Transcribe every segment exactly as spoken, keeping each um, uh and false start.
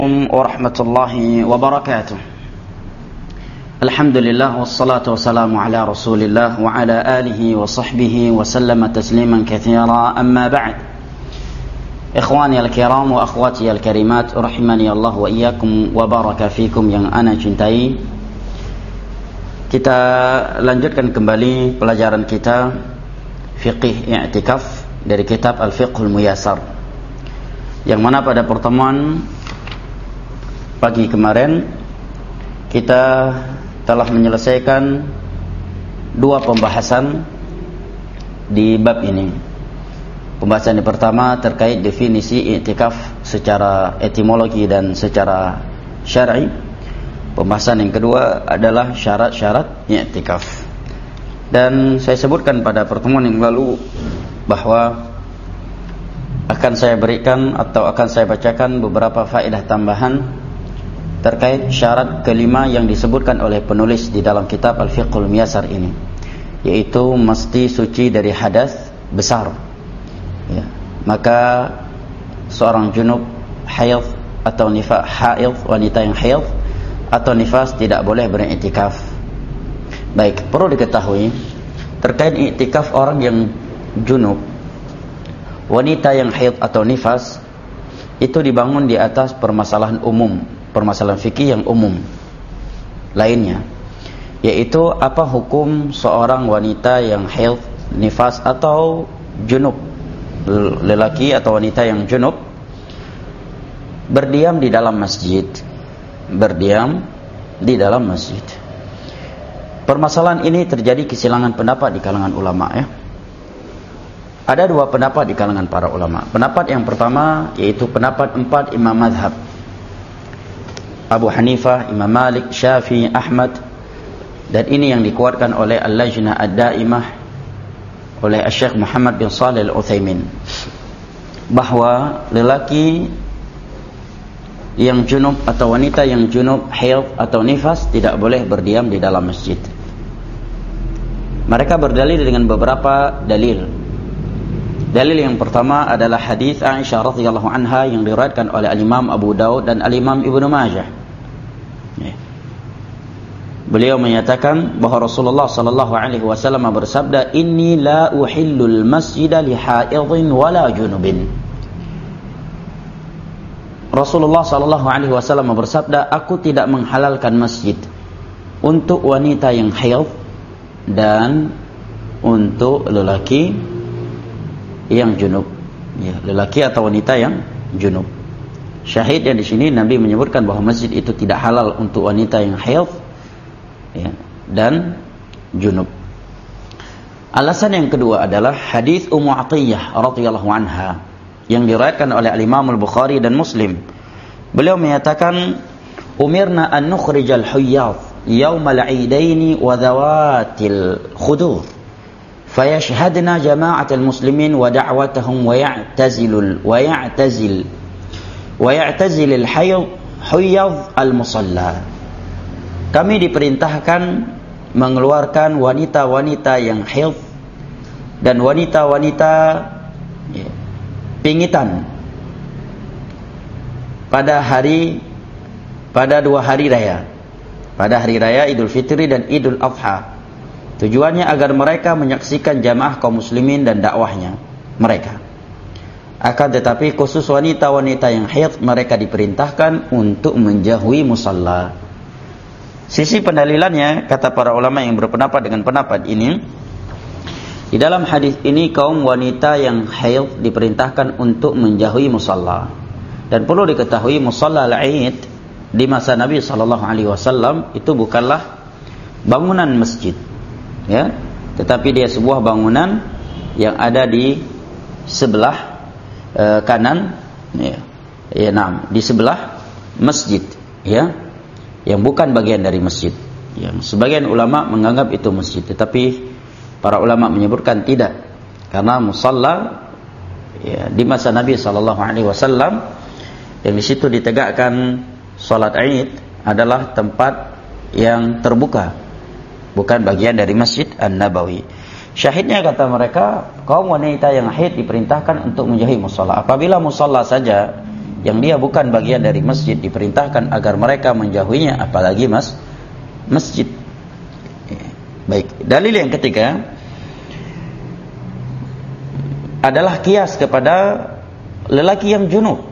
warahmatullahi wabarakatuh. Alhamdulillah wassalatu wassalamu ala Rasulillah wa ala alihi wa sahbihi wa sallama tasliman katsira, amma ba'd. Ikhwani al-kiram wa akhwati al-karimat, rahimani Allah wa iyyakum wa baraka fikum yang ana cintai. Kita lanjutkan kembali pelajaran kita fiqih i'tikaf dari kitab Al-Fiqhul Muyassar, yang mana pada pertemuan pagi kemarin kita telah menyelesaikan dua pembahasan di bab ini. Pembahasan yang pertama terkait definisi i'tikaf secara etimologi dan secara syar'i. Pembahasan yang kedua adalah syarat-syarat i'tikaf. Dan saya sebutkan pada pertemuan yang lalu bahwa akan saya berikan atau akan saya bacakan beberapa faedah tambahan terkait syarat kelima yang disebutkan oleh penulis di dalam kitab Al-Fiqhul Muyassar ini, yaitu mesti suci dari hadas besar. Ya. Maka seorang junub, haid atau nifas, haid, wanita yang haid atau nifas tidak boleh beriktikaf. Baik, perlu diketahui terkait iktikaf orang yang junub, wanita yang haid atau nifas itu dibangun di atas permasalahan umum, permasalahan fikih yang umum lainnya, yaitu apa hukum seorang wanita yang haid, nifas atau junub, lelaki atau wanita yang junub berdiam di dalam masjid, berdiam di dalam masjid. Permasalahan ini terjadi kesilangan pendapat di kalangan ulama, ya. Ada dua pendapat di kalangan para ulama. Pendapat yang pertama yaitu pendapat empat imam mazhab, Abu Hanifah, Imam Malik, Syafi'i, Ahmad, dan ini yang dikuatkan oleh Al-Lajnah Ad-Daimah, oleh Syekh Muhammad bin Shalih Al-Utsaimin, bahwa lelaki yang junub atau wanita yang junub, haid atau nifas tidak boleh berdiam di dalam masjid. Mereka berdalil dengan beberapa dalil. Dalil yang pertama adalah hadis Aisyah radhiyallahu anha yang diriwayatkan oleh Al-Imam Abu Daud dan Al-Imam Ibnu Majah. Beliau menyatakan bahwa Rasulullah sallallahu alaihi wasallam bersabda, "Inni la uhillul masjida li haidin wala junubin." Rasulullah sallallahu alaihi wasallam bersabda, "Aku tidak menghalalkan masjid untuk wanita yang haid dan untuk lelaki yang junub." Ya, lelaki atau wanita yang junub. Syahidnya di sini Nabi menyebutkan bahwa masjid itu tidak halal untuk wanita yang haid, ya, dan junub. Alasan yang kedua adalah hadis Ummu Athiyyah radhiyallahu anha yang diriwayatkan oleh Al-Imam Al-Bukhari dan Muslim. Beliau menyatakan, "Umirna an nukhrijal huyyad yaumal 'idaini wa dhawatil khudur fayashhadna jama'atal muslimin wa da'watahum wa ya'tazilul wa ya'tazil wa ya'tazil al-hayd huyyad al-musalla." Kami diperintahkan mengeluarkan wanita-wanita yang haid dan wanita-wanita, ya, pingitan pada hari pada dua hari raya, pada hari raya Idul Fitri dan Idul Adha. Tujuannya agar mereka menyaksikan jamaah kaum muslimin dan dakwahnya mereka. Akan tetapi khusus wanita-wanita yang haid mereka diperintahkan untuk menjauhi musalla. Sisi pendalilannya, kata para ulama yang berpendapat dengan pendapat ini, di dalam hadis ini kaum wanita yang haid diperintahkan untuk menjauhi musalla. Dan perlu diketahui musalla al-Id di masa Nabi sallallahu alaihi wasallam itu bukanlah bangunan masjid, ya, tetapi dia sebuah bangunan yang ada di sebelah uh, kanan, ya, ya, nah, di sebelah masjid, ya, yang bukan bagian dari masjid. Yang sebagian ulama menganggap itu masjid, tetapi para ulama menyebutkan tidak, karena musalla, ya, di masa Nabi sallallahu alaihi wasallam yang di situ ditegakkan salat Id adalah tempat yang terbuka, bukan bagian dari Masjid An-Nabawi. Syahidnya, kata mereka, kaum wanita yang haid diperintahkan untuk menjauhi musalla. Apabila musalla saja yang dia bukan bagian dari masjid diperintahkan agar mereka menjauhinya, apalagi mas masjid. Baik, dalil yang ketiga adalah kias kepada lelaki yang junub,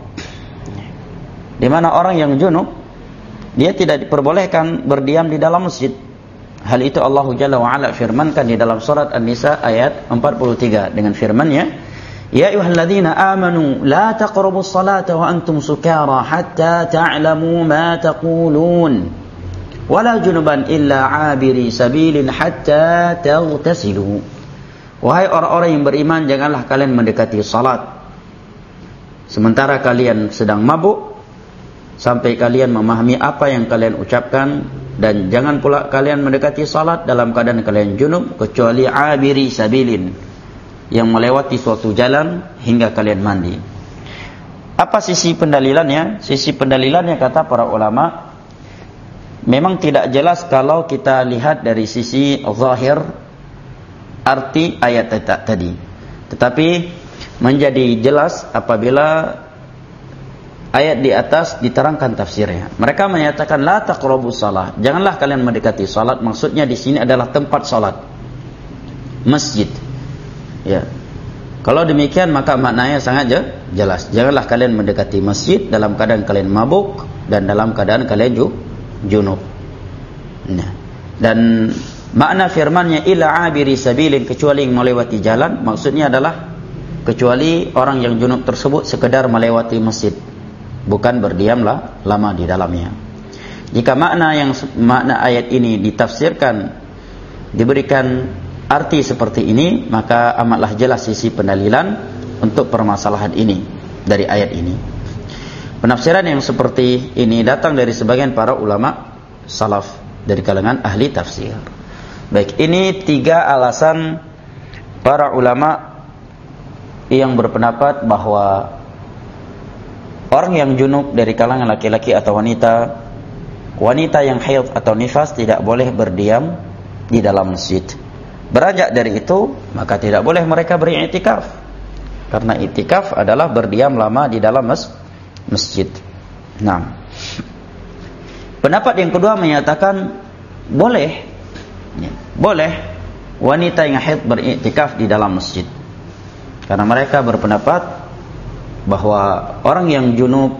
di mana orang yang junub dia tidak diperbolehkan berdiam di dalam masjid. Hal itu Allah Jalla wa Ala firmankan di dalam surat An-Nisa ayat empat puluh tiga dengan firman-Nya, "Ya ayyuhalladzina amanu la taqrabus salata wa antum sukara hatta ta'lamu ma taqulun wa la junuban illa 'abiri sabilin hatta taghtasilu." Wahai orang-orang yang beriman, janganlah kalian mendekati salat sementara kalian sedang mabuk sampai kalian memahami apa yang kalian ucapkan, dan jangan pula kalian mendekati salat dalam keadaan kalian junub kecuali abiri sabilin, yang melewati suatu jalan hingga kalian mandi. Apa sisi pendalilannya? Sisi pendalilannya kata para ulama memang tidak jelas kalau kita lihat dari sisi zahir arti ayat tadi, tetapi menjadi jelas apabila ayat di atas diterangkan tafsirnya. Mereka menyatakan la taqrabus shalah, janganlah kalian mendekati salat. Maksudnya di sini adalah tempat salat, masjid. Ya. Kalau demikian maka maknanya sangat jelas. Janganlah kalian mendekati masjid dalam keadaan kalian mabuk dan dalam keadaan kalian junub. Nah, dan makna firman-Nya ila abiri sabilin, kecuali yang melewati jalan, maksudnya adalah kecuali orang yang junub tersebut sekedar melewati masjid, bukan berdiamlah lama di dalamnya. Jika makna yang makna ayat ini ditafsirkan, diberikan arti seperti ini, maka amatlah jelas sisi pendalilan untuk permasalahan ini dari ayat ini. Penafsiran yang seperti ini datang dari sebagian para ulama salaf dari kalangan ahli tafsir. Baik, ini tiga alasan para ulama yang berpendapat bahwa orang yang junub dari kalangan laki-laki atau wanita, wanita yang haid atau nifas tidak boleh berdiam di dalam masjid. Beranjak dari itu, maka tidak boleh mereka beriktikaf, karena iktikaf adalah berdiam lama di dalam mas masjid. Nah, pendapat yang kedua menyatakan boleh, ya, boleh wanita yang haid beriktikaf di dalam masjid, karena mereka berpendapat bahwa orang yang junub,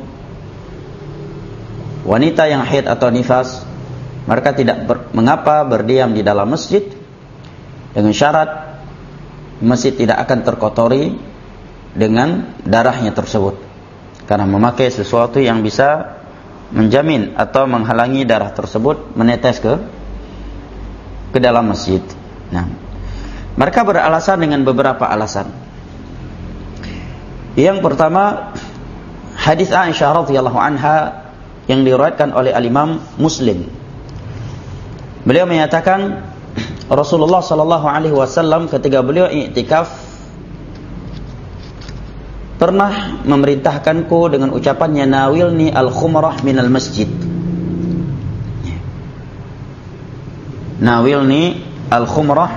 wanita yang haid atau nifas, mereka tidak ber, mengapa berdiam di dalam masjid dengan syarat masjid tidak akan terkotori dengan darahnya tersebut, karena memakai sesuatu yang bisa menjamin atau menghalangi darah tersebut menetes ke ke dalam masjid. Nah, mereka beralasan dengan beberapa alasan. Yang pertama, hadis Aisyah radhiyallahu anha yang diriwayatkan oleh al-Imam Muslim. Beliau menyatakan Rasulullah sallallahu alaihi wasallam ketika beliau i'tikaf pernah memerintahkanku dengan ucapannya, nawilni al-khumrah minal masjid. Nawilni al-khumrah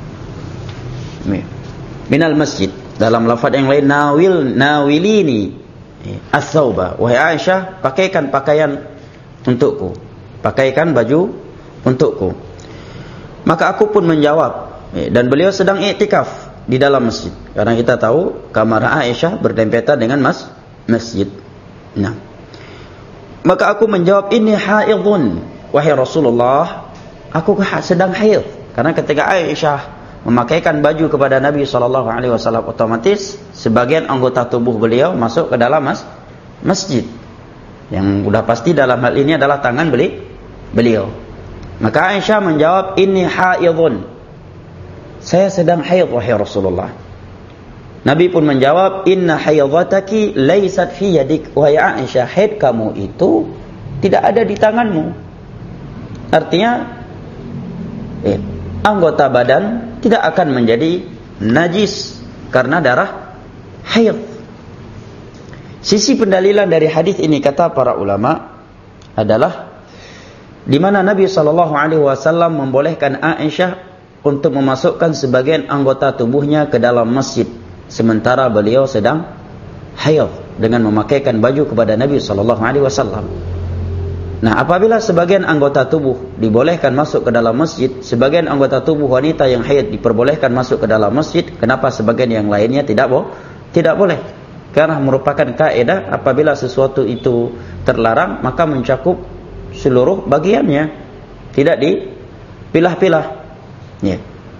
minal masjid. Dalam lafaz yang lain, nawil nawilini as-sauba, wahai Aisyah, pakaikan pakaian untukku, pakaikan baju untukku. Maka aku pun menjawab, dan beliau sedang i'tikaf di dalam masjid, karena kita tahu kamar Aisyah berdempetan dengan mas masjid. Nah, maka aku menjawab, inni haidun, wahai Rasulullah, aku sedang haid. Karena ketika Aisyah memakaikan baju kepada Nabi sallallahu alaihi wasallam, otomatis sebagian anggota tubuh beliau masuk ke dalam mas masjid. Yang sudah pasti dalam hal ini adalah tangan beli beliau. Maka Aisyah menjawab, inni haidun, saya sedang haid wahai Rasulullah. Nabi pun menjawab, inna haidhataki laysat fi yadik, wahai Aisyah, haid kamu itu tidak ada di tanganmu. Artinya eh, anggota badan tidak akan menjadi najis karena darah haid. Sisi pendalilan dari hadis ini kata para ulama adalah di mana Nabi sallallahu alaihi wasallam membolehkan Aisyah untuk memasukkan sebagian anggota tubuhnya ke dalam masjid sementara beliau sedang haid. dengan memakaikan baju kepada Nabi sallallahu alaihi wasallam. Nah, apabila sebagian anggota tubuh dibolehkan masuk ke dalam masjid, sebagian anggota tubuh wanita yang haid diperbolehkan masuk ke dalam masjid, kenapa sebagian yang lainnya tidak bo tidak boleh? Karena merupakan kaidah apabila sesuatu itu terlarang, maka mencakup seluruh bagiannya, tidak dipilah-pilah. Ya.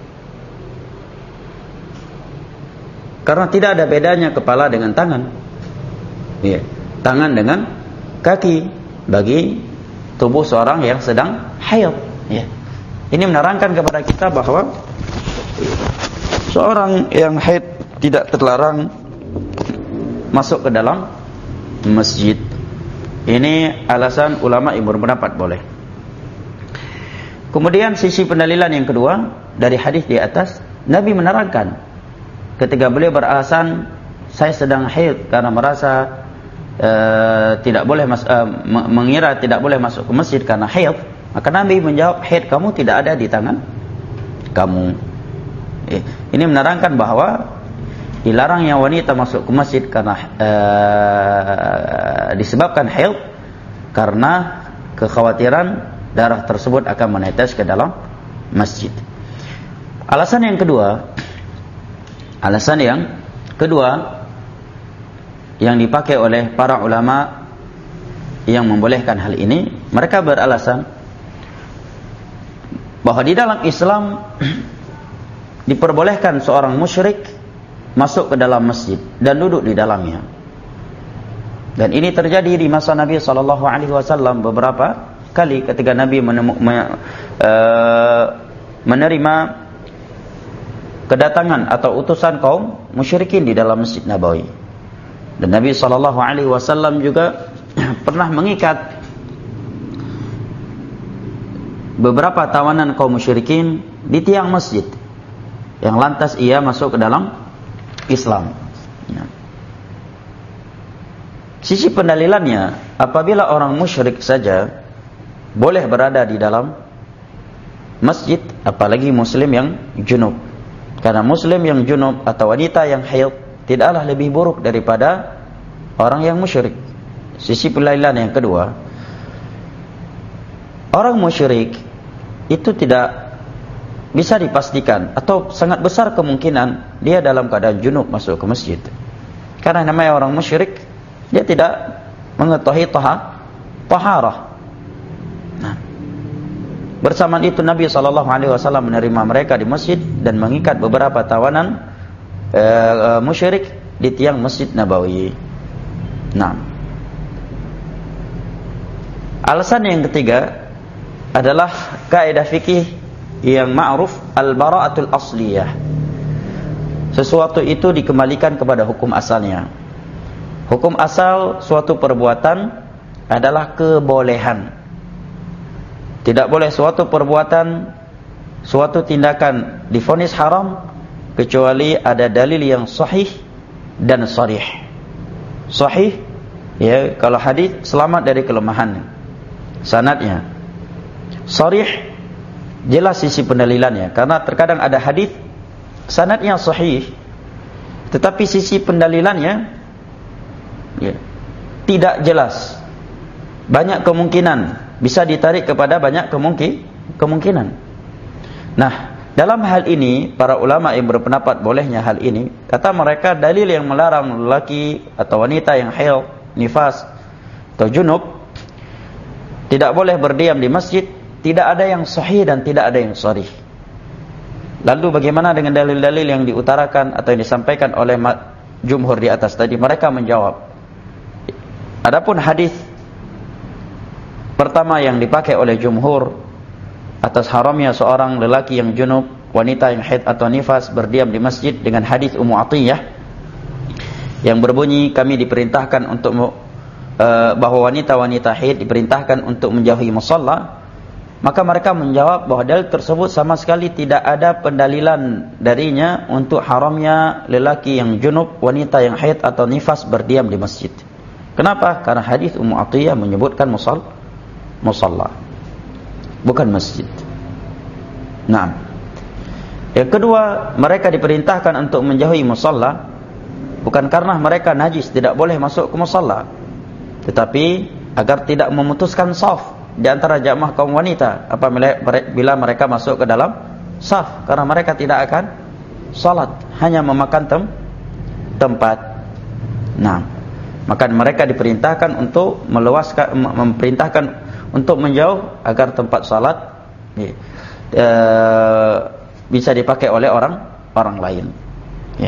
Karena tidak ada bedanya kepala dengan tangan, ya. Tangan dengan kaki bagi tubuh seorang yang sedang haid. Ya. Ini menerangkan kepada kita bahwa seorang yang haid tidak terlarang masuk ke dalam masjid. Ini alasan ulama yang berpendapat boleh. Kemudian sisi pendalilan yang kedua dari hadis di atas, Nabi menerangkan ketika beliau beralasan saya sedang haid karena merasa uh, tidak boleh mas, uh, mengira tidak boleh masuk ke masjid karena haid, maka Nabi menjawab, haid kamu tidak ada di tangan kamu. Eh, ini menerangkan bahwa dilarangnya wanita masuk ke masjid karena uh, disebabkan haid, karena kekhawatiran darah tersebut akan menetes ke dalam masjid. Alasan yang kedua, alasan yang kedua yang dipakai oleh para ulama yang membolehkan hal ini, mereka beralasan bahwa di dalam Islam diperbolehkan seorang musyrik masuk ke dalam masjid dan duduk di dalamnya. Dan ini terjadi di masa Nabi sallallahu alaihi wasallam beberapa kali ketika Nabi menemu, me, uh, menerima kedatangan atau utusan kaum musyrikin di dalam Masjid Nabawi. Dan Nabi sallallahu alaihi wasallam juga pernah mengikat beberapa tawanan kaum musyrikin di tiang masjid, yang lantas ia masuk ke dalam Islam. Ya. Sisi pendalilannya, apabila orang musyrik saja boleh berada di dalam masjid, apalagi muslim yang junub. Karena muslim yang junub atau wanita yang haid tidaklah lebih buruk daripada orang yang musyrik. Sisi pendalilan yang kedua, orang musyrik itu tidak bisa dipastikan atau sangat besar kemungkinan dia dalam keadaan junub masuk ke masjid. Karena namanya orang musyrik, dia tidak mengetahui taha, taharah. Nah, bersamaan itu Nabi sallallahu alaihi wasallam menerima mereka di masjid dan mengikat beberapa tawanan e, e, musyrik di tiang Masjid Nabawi. Nah, alasan yang ketiga adalah kaidah fikih yang ma'ruf al-bara'atul asliyah. Sesuatu itu dikembalikan kepada hukum asalnya. Hukum asal suatu perbuatan adalah kebolehan. Tidak boleh suatu perbuatan, suatu tindakan divonis haram kecuali ada dalil yang sahih dan sharih. Sahih, ya, kalau hadis selamat dari kelemahan sanadnya. Sharih, jelas sisi pendalilannya, karena terkadang ada hadis sanadnya sahih tetapi sisi pendalilannya, ya, tidak jelas. Banyak kemungkinan bisa ditarik kepada banyak kemungkin, kemungkinan. Nah, dalam hal ini para ulama yang berpendapat bolehnya hal ini, kata mereka dalil yang melarang lelaki atau wanita yang haid, nifas atau junub tidak boleh berdiam di masjid, tidak ada yang sahih dan tidak ada yang sharih. Lalu bagaimana dengan dalil-dalil yang diutarakan atau yang disampaikan oleh jumhur di atas tadi? Mereka menjawab, adapun hadis pertama yang dipakai oleh jumhur atas haramnya seorang lelaki yang junub, wanita yang haid atau nifas berdiam di masjid dengan hadis Ummu Atiyah yang berbunyi, kami diperintahkan untuk uh, bahwa wanita-wanita haid diperintahkan untuk menjauhi musalla, maka mereka menjawab bahwa dalil tersebut sama sekali tidak ada pendalilan darinya untuk haramnya lelaki yang junub, wanita yang haid atau nifas berdiam di masjid. Kenapa? Karena hadis Ummu Atiyah menyebutkan musalla, musalla, bukan masjid. Nah, yang kedua, mereka diperintahkan untuk menjauhi musalla bukan karena mereka najis tidak boleh masuk ke musalla, tetapi agar tidak memutuskan saf di antara jamaah kaum wanita apabila bila mereka masuk ke dalam saf, karena mereka tidak akan salat, hanya memakan tem tempat. Nah, maka mereka diperintahkan untuk meluaskan, memerintahkan untuk menjauh agar tempat salat ya, e, bisa dipakai oleh orang orang lain. Ya.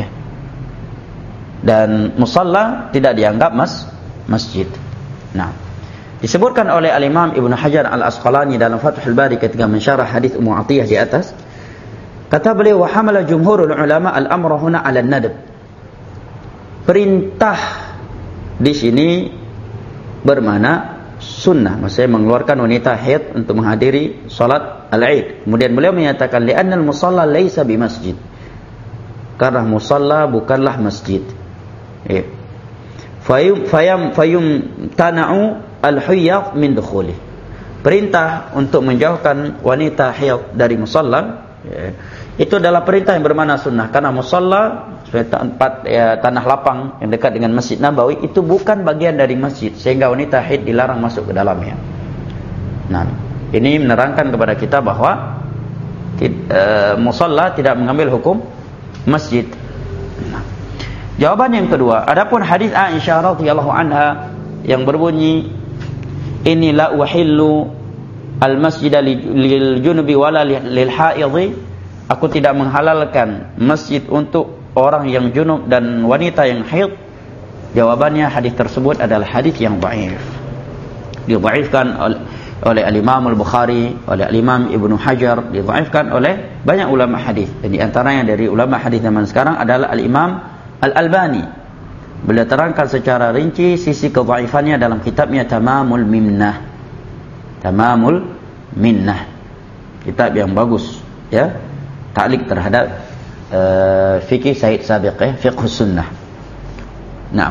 Dan musalla tidak dianggap mas masjid. Nah, disebutkan oleh Al-Imam Ibnu Hajar Al-Asqalani dalam Fathul Bari ketika mensyarah hadis Ummu Atiyah di atas, kata beliau, wa hamala jumhurul ulama al-amra huna 'ala an-nadb. Perintah di sini bermakna sunnah, maksudnya mengeluarkan wanita haid untuk menghadiri salat al-Id. Kemudian beliau menyatakan li'anna al-musalla laisa bi masjid. Karena musalla bukanlah masjid. Ya. Fayum fayam fayum tana'u al-huyyad min dukhuli. Perintah untuk menjauhkan wanita haid dari musalla, ya, itu adalah perintah yang bermakna sunnah, karena musalla tempat ya, tanah lapang yang dekat dengan Masjid Nabawi itu bukan bagian dari masjid, sehingga wanita haid dilarang masuk ke dalamnya. Nah, ini menerangkan kepada kita bahwa e, musalla tidak mengambil hukum masjid. Nah, jawaban yang kedua, adapun hadis Aisyah radhiyallahu anha yang berbunyi inni la uhillu al-masjida lil junubi wala lil haidhi, aku tidak menghalalkan masjid untuk orang yang junub dan wanita yang haid. Jawabannya, hadis tersebut adalah hadis yang dhaif. Didhaifkan oleh, oleh Al-Imam Al-Bukhari, oleh Al-Imam Ibnu Hajar, didhaifkan oleh banyak ulama hadis. Dan di antaranya dari ulama hadis zaman sekarang adalah Al-Imam Al-Albani. Beliau terangkan secara rinci sisi kedhaifannya dalam kitabnya Tamamul Minnah. Tamamul Minnah. Kitab yang bagus, ya. Ta'liq terhadap Uh, fikih Said Sabiq, ya, fiqh sunnah. Naam.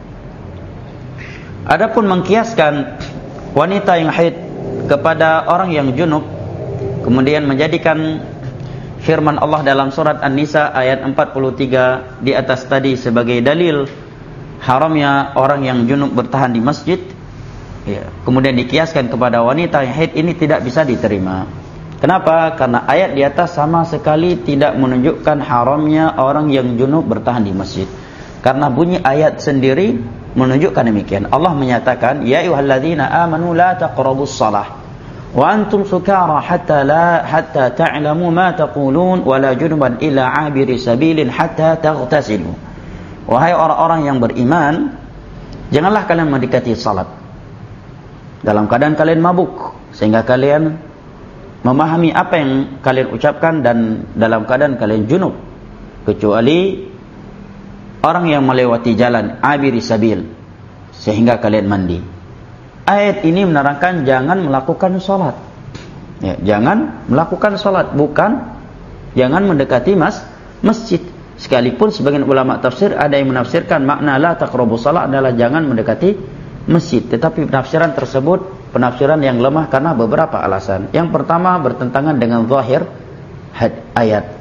Adapun mengkiaskan wanita yang haid kepada orang yang junub, kemudian menjadikan firman Allah dalam surat An-Nisa ayat empat puluh tiga di atas tadi sebagai dalil haramnya orang yang junub bertahan di masjid, ya, kemudian dikiaskan kepada wanita yang haid, ini tidak bisa diterima. Kenapa? Karena ayat di atas sama sekali tidak menunjukkan haramnya orang yang junub bertahan di masjid. Karena bunyi ayat sendiri menunjukkan demikian. Allah menyatakan, ya ayyuhalladzina amanu la taqrabus shalah wa antum sukara hatta la hatta ta'lamu ma taqulun wa la junuban illa 'abiri sabilin hatta taghtasilu. Wahai orang-orang yang beriman, janganlah kalian mendekati salat dalam keadaan kalian mabuk, sehingga kalian memahami apa yang kalian ucapkan, dan dalam keadaan kalian junub, kecuali orang yang melewati jalan, abiri sabil, sehingga kalian mandi. Ayat ini menerangkan jangan melakukan salat, ya, jangan melakukan salat, bukan jangan mendekati mas masjid. Sekalipun sebagian ulama tafsir ada yang menafsirkan makna la taqrabus salat adalah jangan mendekati masjid, tetapi penafsiran tersebut penafsiran yang lemah karena beberapa alasan. Yang pertama, bertentangan dengan zahir ayat.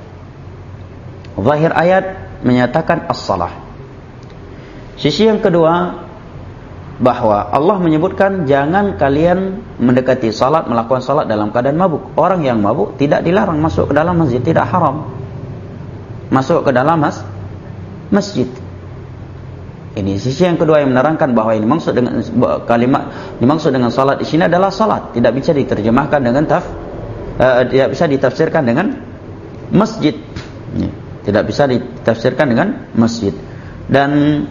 Zahir ayat menyatakan as-salah. Sisi yang kedua, bahwa Allah menyebutkan jangan kalian mendekati salat, melakukan salat dalam keadaan mabuk. Orang yang mabuk tidak dilarang masuk ke dalam masjid, tidak haram masuk ke dalam mas masjid. Ini sisi yang kedua yang menerangkan bahwa ini maksud dengan kalimat dimaksud dengan salat di sini adalah salat, tidak bisa diterjemahkan dengan taf, uh, tidak bisa ditafsirkan dengan masjid. Ya, tidak bisa ditafsirkan dengan masjid. Dan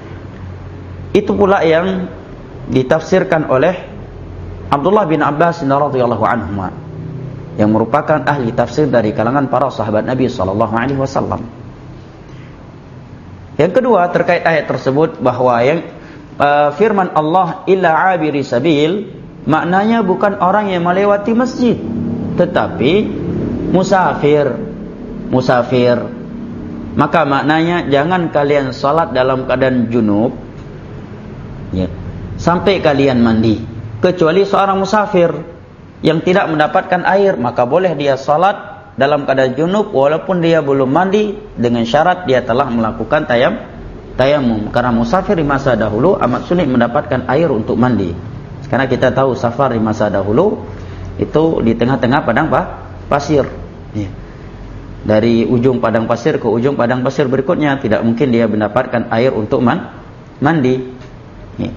itu pula yang ditafsirkan oleh Abdullah bin Abbas radhiyallahu anhu, yang merupakan ahli tafsir dari kalangan para sahabat Nabi sallallahu alaihi wasallam. Yang kedua, terkait ayat tersebut, bahwa yang uh, firman Allah illa abiri sabil, maknanya bukan orang yang melewati masjid, tetapi musafir. Musafir. Maka maknanya jangan kalian salat dalam keadaan junub, ya, sampai kalian mandi, kecuali seorang musafir yang tidak mendapatkan air, maka boleh dia salat dalam keadaan junub walaupun dia belum mandi, dengan syarat dia telah melakukan tayam tayamum, karena musafir di masa dahulu amat sulit mendapatkan air untuk mandi. Karena kita tahu safar di masa dahulu itu di tengah-tengah padang pasir. Ya. Dari ujung padang pasir ke ujung padang pasir berikutnya tidak mungkin dia mendapatkan air untuk man, mandi. Ya.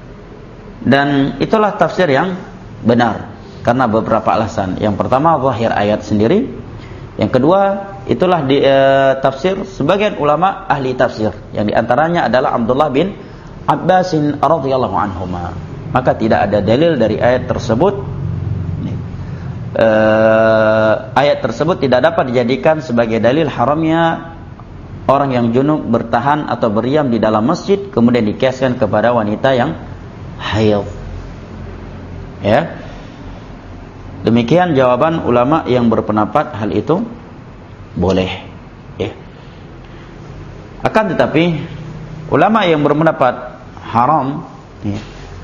Dan itulah tafsir yang benar karena beberapa alasan. Yang pertama zahir ayat sendiri. Yang kedua itulah di, e, tafsir sebagian ulama ahli tafsir yang diantaranya adalah Abdullah bin Abbasin radhiyallahu anhuma. Maka tidak ada dalil dari ayat tersebut. E, ayat tersebut tidak dapat dijadikan sebagai dalil haramnya orang yang junub bertahan atau berdiam di dalam masjid kemudian dikiaskan kepada wanita yang haid. Ya. Demikian jawaban ulama yang berpendapat hal itu boleh. Ya. Akan tetapi ulama yang berpendapat haram ya,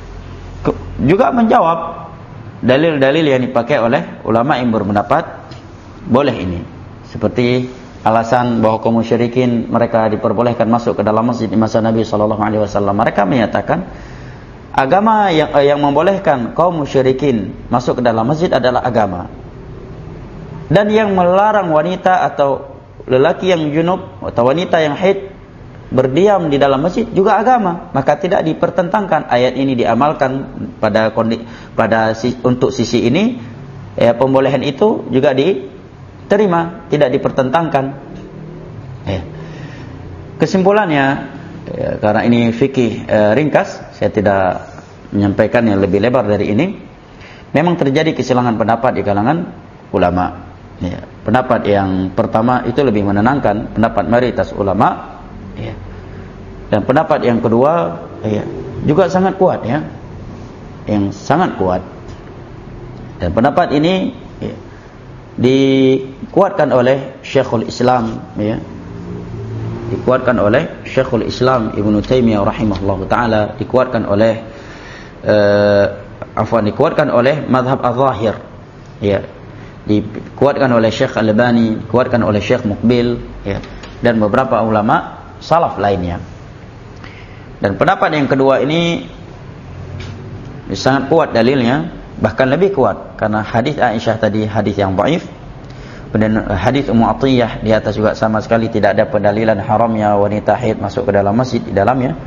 juga menjawab dalil-dalil yang dipakai oleh ulama yang berpendapat boleh ini. Seperti alasan bahwa kaum musyrikin mereka diperbolehkan masuk ke dalam masjid di masa Nabi sallallahu alaihi wasallam. Mereka menyatakan agama yang yang membolehkan kaum musyrikin masuk ke dalam masjid adalah agama. Dan yang melarang wanita atau lelaki yang junub atau wanita yang haid berdiam di dalam masjid juga agama. Maka tidak dipertentangkan ayat ini diamalkan pada kondi, pada untuk sisi ini ya, pembolehan itu juga diterima, tidak dipertentangkan. Ya. Kesimpulannya ya, karena ini fikih e, ringkas, saya tidak menyampaikan yang lebih lebar dari ini. Memang terjadi kesilangan pendapat di kalangan ulama. Ya, pendapat yang pertama itu lebih menenangkan, pendapat mayoritas ulama. Ya. Dan pendapat yang kedua ya, juga sangat kuat ya, yang sangat kuat. Dan pendapat ini ya, dikuatkan oleh Syekhul Islam ya. Dikuatkan oleh Syekhul Islam Ibnu Taimiyah rahimahullahu taala, dikuatkan oleh uh, afwan dikuatkan oleh mazhab az-zahir. Ya. Dikuatkan oleh Syekh Al-Albani, dikuatkan oleh Syekh Muqbil ya, dan beberapa ulama salaf lainnya. Dan pendapat yang kedua ini sangat kuat dalilnya, bahkan lebih kuat karena hadis Aisyah tadi hadis yang dhaif. Dan hadis Ummu Athiyyah di atas juga sama sekali tidak ada pendalilan haramnya wanita haid masuk ke dalam masjid di dalamnya.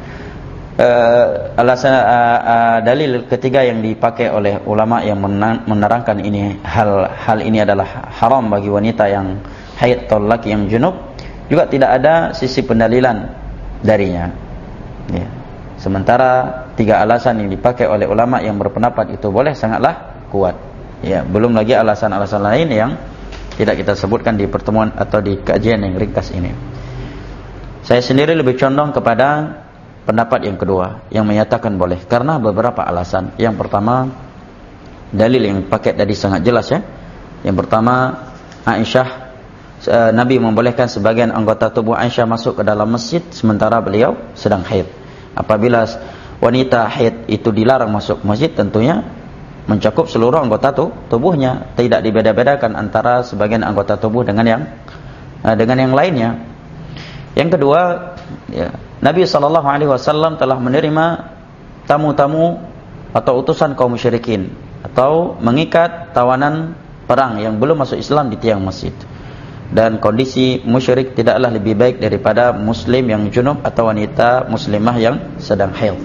Uh, alasan uh, uh, dalil ketiga yang dipakai oleh ulama yang menerangkan ini hal hal ini adalah haram bagi wanita yang haid atau lelaki yang junub juga tidak ada sisi pendalilan darinya. Ya. Sementara tiga alasan yang dipakai oleh ulama yang berpendapat itu boleh sangatlah kuat. Ya, belum lagi alasan-alasan lain yang tidak kita sebutkan di pertemuan atau di kajian yang ringkas ini. Saya sendiri lebih condong kepada pendapat yang kedua yang menyatakan boleh karena beberapa alasan. Yang pertama, dalil yang pakai tadi sangat jelas ya. Yang pertama, Aisyah, Nabi membolehkan sebagian anggota tubuh Aisyah masuk ke dalam masjid sementara beliau sedang haid. Apabila wanita haid itu dilarang masuk masjid, tentunya mencakup seluruh anggota tubuhnya, tidak dibeda-bedakan antara sebagian anggota tubuh dengan yang dengan yang lainnya. Yang kedua, ya, Nabi sallallahu alaihi wasallam telah menerima tamu-tamu atau utusan kaum musyrikin atau mengikat tawanan perang yang belum masuk Islam di tiang masjid. Dan kondisi musyrik tidaklah lebih baik daripada muslim yang junub atau wanita muslimah yang sedang haid.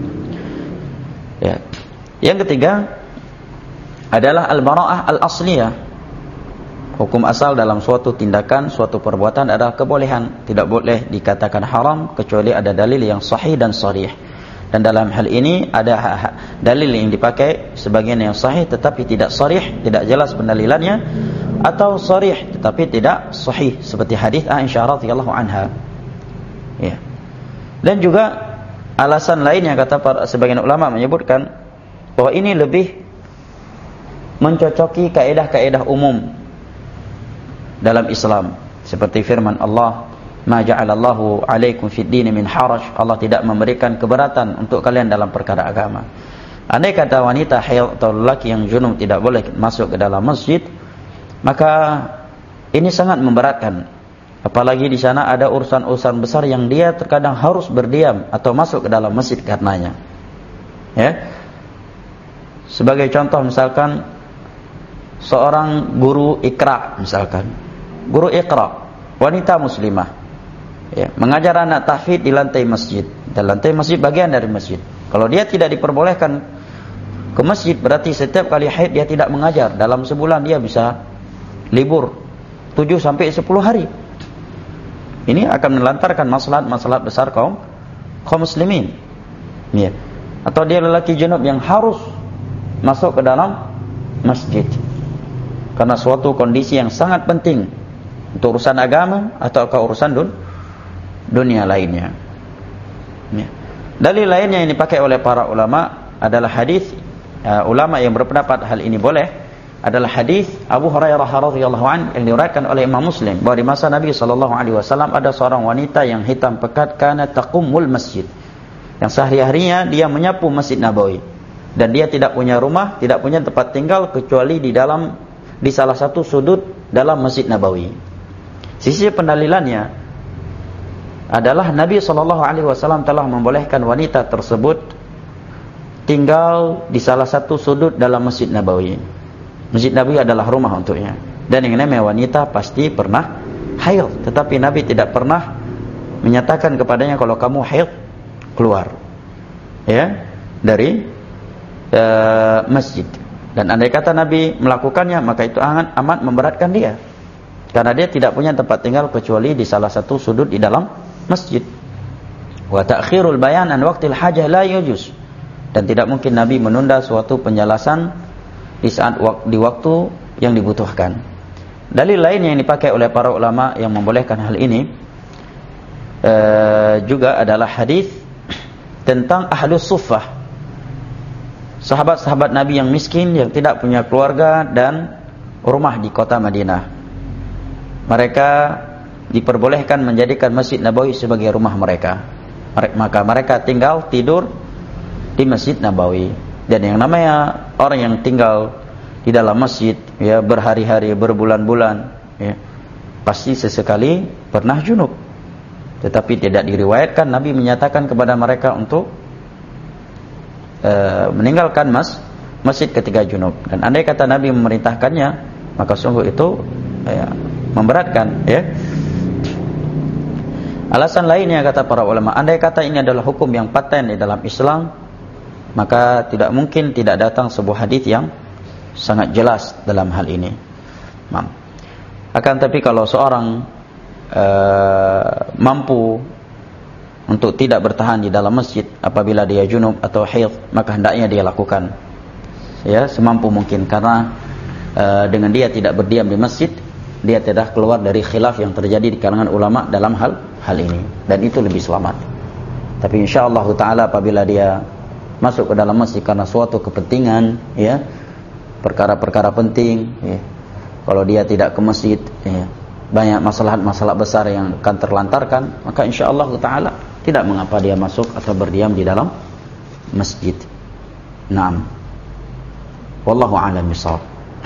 Ya. Yang ketiga adalah al-bara'ah al-asliyah. Hukum asal dalam suatu tindakan, suatu perbuatan adalah kebolehan, tidak boleh dikatakan haram kecuali ada dalil yang sahih dan sharih. Dan dalam hal ini ada dalil yang dipakai sebagian yang sahih tetapi tidak sharih, tidak jelas pendalilannya, atau sharih tetapi tidak sahih seperti hadis Aisyah radhiyallahu anha. Ya. Dan juga alasan lain yang kata para sebagian ulama menyebutkan bahwa ini lebih mencocoki kaedah-kaedah umum dalam Islam seperti firman Allah, ma ja'alallahu 'alaikum fid din min haraj, Allah tidak memberikan keberatan untuk kalian dalam perkara agama. Andai kata wanita haid atau lelaki yang junub tidak boleh masuk ke dalam masjid, maka ini sangat memberatkan Apalagi di sana ada urusan-urusan besar yang dia terkadang harus berdiam atau masuk ke dalam masjid karenanya. Ya. Sebagai contoh misalkan seorang guru Iqra misalkan. Guru Iqra, wanita muslimah. Ya, mengajar anak tahfidz di lantai masjid. Dan lantai masjid bagian dari masjid. Kalau dia tidak diperbolehkan ke masjid, berarti setiap kali haid dia tidak mengajar. Dalam sebulan dia bisa libur tujuh sampai sepuluh hari. Ini akan melantarkan masalah-masalah besar kaum kaum muslimin. Ya. Atau dia lelaki junub yang harus masuk ke dalam masjid karena suatu kondisi yang sangat penting untuk urusan agama atau ke urusan dun, dunia lainnya. Ya. Dalil lainnya yang dipakai oleh para ulama adalah hadis uh, ulama yang berpendapat hal ini boleh adalah hadis Abu Hurairah radhiyallahu an yang diriwayatkan oleh Imam Muslim bahwa di masa Nabi sallallahu alaihi wasallam ada seorang wanita yang hitam pekat kana taqumul masjid, yang sehari-harinya dia menyapu Masjid Nabawi dan dia tidak punya rumah, tidak punya tempat tinggal kecuali di dalam di salah satu sudut dalam Masjid Nabawi. Sisi pendalilannya adalah Nabi sallallahu alaihi wasallam telah membolehkan wanita tersebut tinggal di salah satu sudut dalam Masjid Nabawi. Masjid Nabawi adalah rumah untuknya. Dan yang namanya wanita pasti pernah haid, tetapi Nabi tidak pernah menyatakan kepadanya kalau kamu haid keluar ya dari uh, masjid. Dan andai kata Nabi melakukannya, maka itu amat, amat memberatkan dia, karena dia tidak punya tempat tinggal kecuali di salah satu sudut di dalam masjid. Wa ta'khirul bayan an waqtil hajah la yujuz. Dan tidak mungkin Nabi menunda suatu penjelasan di saat di waktu yang dibutuhkan. Dalil lain yang dipakai oleh para ulama yang membolehkan hal ini uh, juga adalah hadis tentang ahlus suffah, sahabat-sahabat Nabi yang miskin yang tidak punya keluarga dan rumah di kota Madinah. Mereka diperbolehkan menjadikan Masjid Nabawi sebagai rumah mereka. Maka mereka tinggal tidur di Masjid Nabawi. Dan yang namanya orang yang tinggal di dalam masjid ya berhari-hari, berbulan-bulan ya, pasti sesekali pernah junub. Tetapi tidak diriwayatkan Nabi menyatakan kepada mereka untuk uh, meninggalkan mas, masjid ketika junub. Dan andai kata Nabi memerintahkannya, maka sungguh itu ya, memberatkan ya. Alasan lainnya kata para ulama, andai kata ini adalah hukum yang paten di dalam Islam, maka tidak mungkin tidak datang sebuah hadis yang sangat jelas dalam hal ini. Akan tapi kalau seorang uh, mampu untuk tidak bertahan di dalam masjid apabila dia junub atau haid, maka hendaknya dia lakukan ya semampu mungkin, karena uh, dengan dia tidak berdiam di masjid, dia tidak keluar dari khilaf yang terjadi di kalangan ulama dalam hal hal ini, dan itu lebih selamat. Tapi insyaallah taala apabila dia masuk ke dalam masjid karena suatu kepentingan ya, perkara-perkara penting ya, kalau dia tidak ke masjid ya, banyak masalah-masalah besar yang akan terlantarkan, maka insyaallah taala tidak mengapa dia masuk atau berdiam di dalam masjid. Naam. Wallahu a'lam bishawab.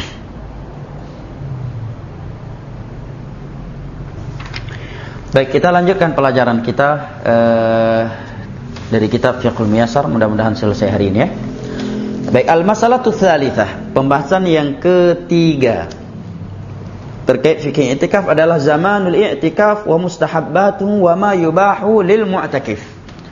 Baik, kita lanjutkan pelajaran kita uh, dari kitab Fiqhul Muyassar, mudah-mudahan selesai hari ini ya. Baik, al-masalatu tsalitsah, pembahasan yang ketiga terkait fikih i'tikaf adalah zamanul i'tikaf wa mustahabbatuhu wa ma yubahu lil mu'takif.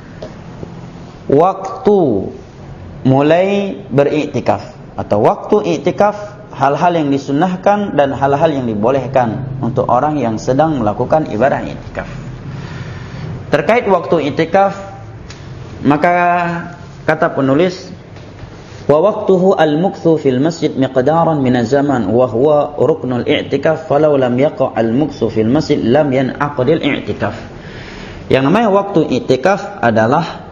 Waktu mulai beriktikaf atau waktu i'tikaf, hal-hal yang disunnahkan dan hal-hal yang dibolehkan untuk orang yang sedang melakukan ibadah i'tikaf. Terkait waktu i'tikaf, maka kata penulis, wa waqtuhu al-mukthu fil masjid miqdaran min az-zaman wa huwa ruknul i'tikaf falau lam yaqa' al-mukthu fil masjid lam yan'aqd al-i'tikaf. Yang namanya waktu i'tikaf adalah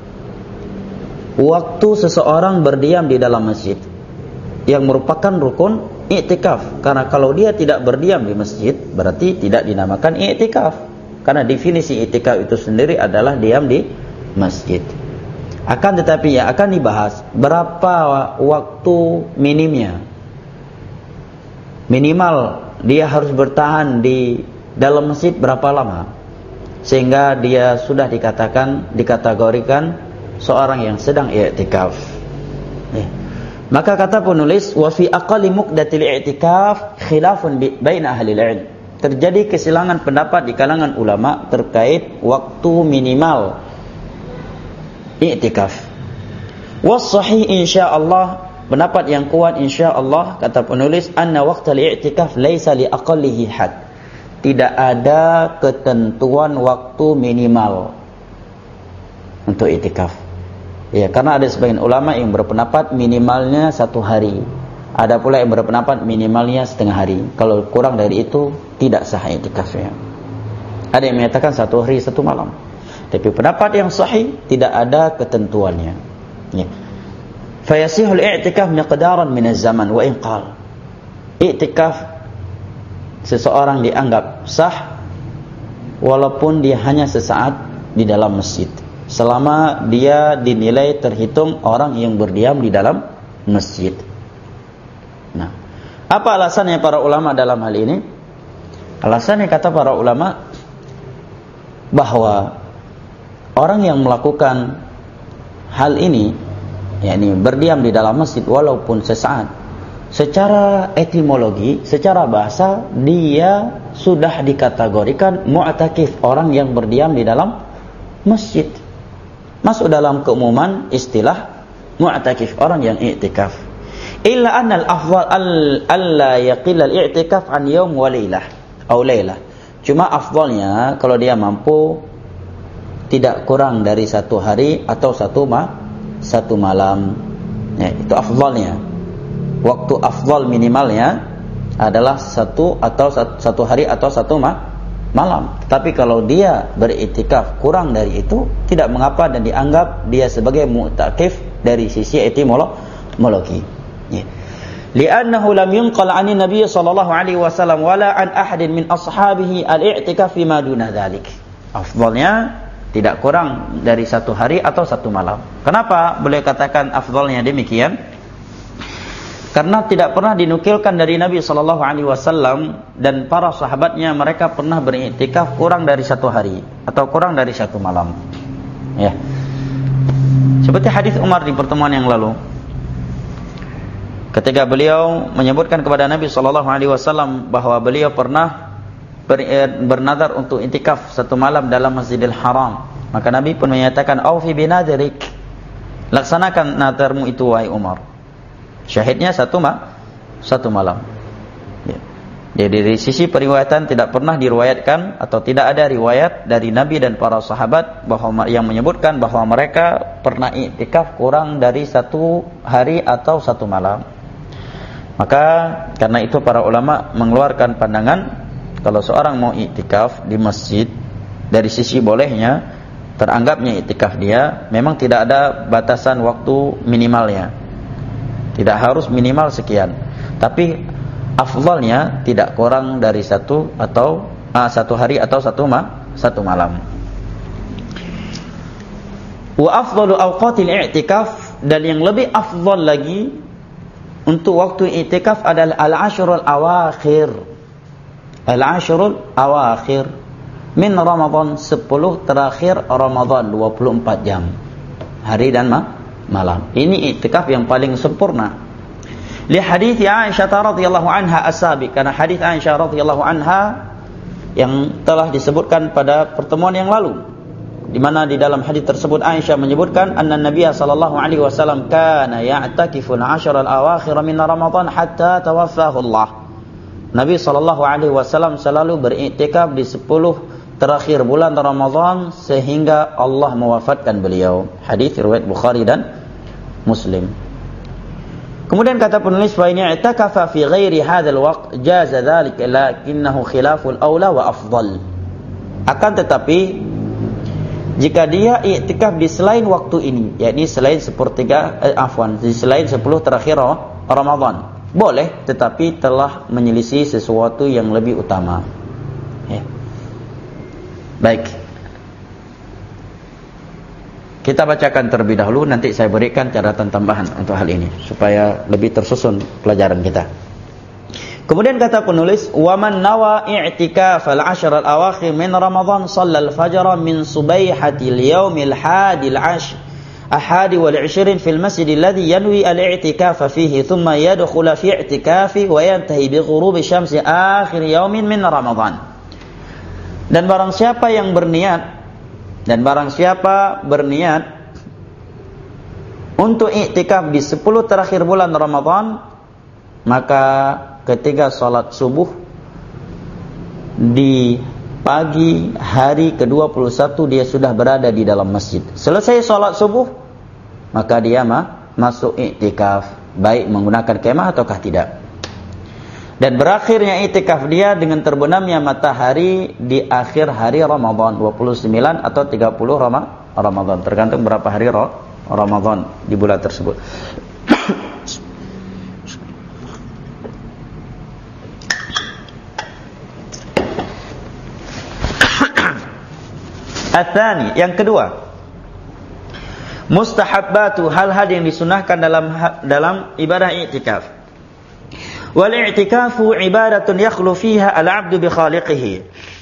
waktu seseorang berdiam di dalam masjid, yang merupakan rukun i'tikaf. Karena kalau dia tidak berdiam di masjid, berarti tidak dinamakan i'tikaf. Karena definisi i'tikaf itu sendiri adalah diam di masjid. Akan tetapi ya akan dibahas berapa waktu minimnya. Minimal dia harus bertahan di dalam masjid berapa lama sehingga dia sudah dikatakan dikategorikan seorang yang sedang i'tikaf. Ya. Maka kata penulis, wa fi aqalli muqdatil i'tikaf khilafun baina ahli al-'ilm. Terjadi kesilangan pendapat di kalangan ulama terkait waktu minimal i'tikaf. Was sahih insyaallah, pendapat yang kuat insyaallah kata penulis, anna waqtal i'tikaf laisa li aqallihi had. Tidak ada ketentuan waktu minimal untuk i'tikaf. Ya, karena ada sebagian ulama yang berpendapat minimalnya satu hari. Ada pula yang berpendapat minimalnya setengah hari. Kalau kurang dari itu tidak sah i'tikafnya. Ada yang menyatakan satu hari satu malam. Tapi pendapat yang sahih tidak ada ketentuannya. Ya. Fayasihul i'tikaf miqdaran min az-zaman wa in qal. I'tikaf seseorang dianggap sah walaupun dia hanya sesaat di dalam masjid, selama dia dinilai terhitung orang yang berdiam di dalam masjid. Nah, apa alasannya para ulama dalam hal ini? Alasannya kata para ulama bahwa orang yang melakukan hal ini, yakni berdiam di dalam masjid walaupun sesaat, secara etimologi, secara bahasa dia sudah dikategorikan mu'takif, orang yang berdiam di dalam masjid. Masuk dalam keumuman istilah mu'takif, orang yang i'tikaf. Illa anna al-afdal alla yaqil al-i'tikaf an yawm wa lailah atau lailah. Cuma afdalnya kalau dia mampu tidak kurang dari satu hari atau satu ma satu malam. Ya, itu afdalnya. Waktu afdal minimalnya adalah satu atau satu hari atau satu ma malam. Tapi kalau dia beriktikaf kurang dari itu, tidak mengapa dan dianggap dia sebagai mu'takif dari sisi etimologi. Ya. Li'annahu lam yunqal 'ani Nabi sallallahu alaihi wasallam wala an ahadin min ashabihi al-i'tikaf fi ma duna dzalik. Afdalnya tidak kurang dari satu hari atau satu malam. Kenapa boleh katakan afdalnya demikian? Karena tidak pernah dinukilkan dari Nabi sallallahu alaihi wasallam dan para sahabatnya mereka pernah beriktikaf kurang dari satu hari atau kurang dari satu malam. Ya. Seperti hadis Umar di pertemuan yang lalu. Ketika beliau menyebutkan kepada Nabi sallallahu alaihi wasallam bahwa beliau pernah ber, bernadar untuk iktikaf satu malam dalam Masjidil Haram, maka Nabi pun menyatakan, "Aufi binadrik." Laksanakan nadarmu itu wahai Umar. Syahidnya satu ma, satu malam. Ya. Jadi dari sisi periwayatan tidak pernah diriwayatkan atau tidak ada riwayat dari Nabi dan para sahabat bahwa yang menyebutkan bahwa mereka pernah iktikaf kurang dari satu hari atau satu malam. Maka karena itu para ulama mengeluarkan pandangan kalau seorang mau iktikaf di masjid, dari sisi bolehnya teranggapnya iktikaf dia, memang tidak ada batasan waktu minimalnya. Tidak harus minimal sekian, tapi afdalnya tidak kurang dari satu atau ah, satu hari atau satu ma satu malam. Wa afdalu awqatil i'tikaf, dan yang lebih afdal lagi untuk waktu i'tikaf adalah al-ashrul awakhir. Al-ashrul awakhir min Ramadan, sepuluh terakhir Ramadan, dua puluh empat jam hari dan ma malam. Ini i'tikaf yang paling sempurna. Li hadits Aisyah radhiyallahu anha as-sabiq, karena hadis Aisyah radhiyallahu anha yang telah disebutkan pada pertemuan yang lalu, di mana di dalam hadis tersebut Aisyah menyebutkan anna Nabiy sallallahu alaihi wasallam kana ya'takifu al-ashr al-awakhir min Ramadan hatta tawaffahu Allah. Nabi sallallahu alaihi wasallam selalu beriktikaf di sepuluh terakhir bulan Ramadan sehingga Allah mewafatkan beliau. Hadis riwayat Bukhari dan Muslim. Kemudian kata penulis, fa in i'takafa fi ghairi hadzal waqt jaza dzalika lakinnahu khilaful aula wa afdal. Akan tetapi jika dia i'tikaf di selain waktu ini, yakni selain sepertiga eh, afwan, di selain sepuluh terakhir Ramadan, boleh, tetapi telah menyelisih sesuatu yang lebih utama. Ya. Baik, kita bacakan terlebih dahulu, nanti saya berikan catatan tambahan untuk hal ini supaya lebih tersusun pelajaran kita. Kemudian kata penulis, "Wa man nawa i'tikaf al-ashr al-awakhir min Ramadan shalla al-fajr min subaihatil yaumil hadil ashr ahadi wal ishrin fil masjid alladhi yanwi al-i'tikaf fihi thumma yadkhulu fi i'tikafi wa yantahi bi ghurubi syamsi akhir yaumin min Ramadan." Dan barang siapa yang berniat dan barang siapa berniat untuk i'tikaf di sepuluh terakhir bulan Ramadan, maka ketika sholat subuh di pagi hari ke dua puluh satu dia sudah berada di dalam masjid. Selesai sholat subuh, maka dia mah masuk i'tikaf, baik menggunakan kemah ataukah tidak. Dan berakhirnya i'tikaf dia dengan terbenamnya matahari di akhir hari Ramadan, dua puluh sembilan atau tiga puluh Ramadan, tergantung berapa hari Ramadan di bulan tersebut. Atsani, yang kedua, mustahabbatu, hal-hal yang disunahkan dalam dalam ibadah i'tikaf. Wal i'tikafu ibadatun yakhlu fiha al-'abdu bi khaliqihi.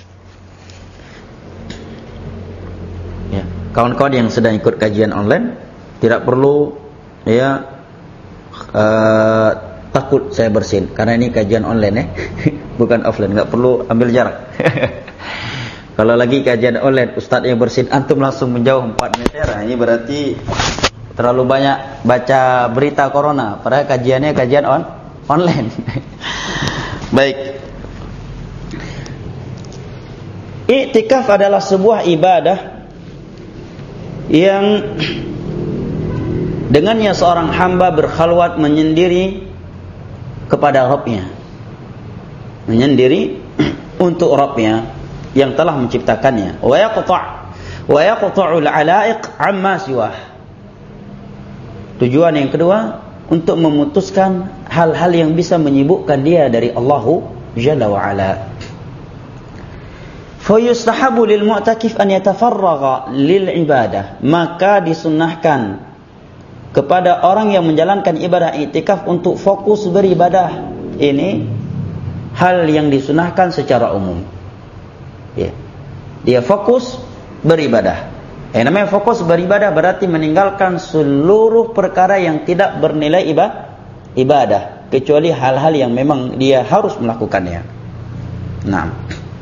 Ya, kawan-kawan yang sedang ikut kajian online tidak perlu ya uh, takut saya bersin karena ini kajian online ya, bukan offline, enggak perlu ambil jarak. Kalau lagi kajian online, ustaz yang bersin, antum langsung menjauh empat meter. Ini berarti terlalu banyak baca berita corona. Padahal kajiannya kajian on online. Baik. I'tikaf adalah sebuah ibadah yang dengannya seorang hamba berkhalwat menyendiri kepada Rabb-Nya. Menyendiri untuk Rabb-Nya yang telah menciptakannya. Wa yaqta' wa yaqta'ul 'ala'iq 'amma siwah. Tujuan yang kedua, untuk memutuskan hal-hal yang bisa menyibukkan dia dari Allah Jalla wa Ala. Fa yustahabu lil mu'takif an yatafarraga lil ibadah. Maka disunnahkan kepada orang yang menjalankan ibadah i'tikaf untuk fokus beribadah. Ini hal yang disunahkan secara umum. Ya. Dia fokus beribadah. Yang namanya fokus beribadah berarti meninggalkan seluruh perkara yang tidak bernilai ibadah, ibadah kecuali hal-hal yang memang dia harus melakukannya. Nah,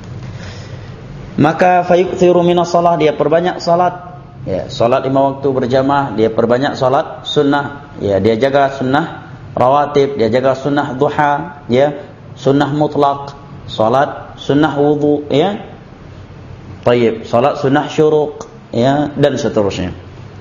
maka fayukthiru minas shalah, dia perbanyak salat. Ya, salat lima waktu berjamaah, dia perbanyak salat sunnah. Ya, dia jaga sunnah rawatib, dia jaga sunnah duha, ya, sunnah mutlak, salat sunnah wudu, ya. Tayyib, salat sunnah syuruq, ya, dan seterusnya.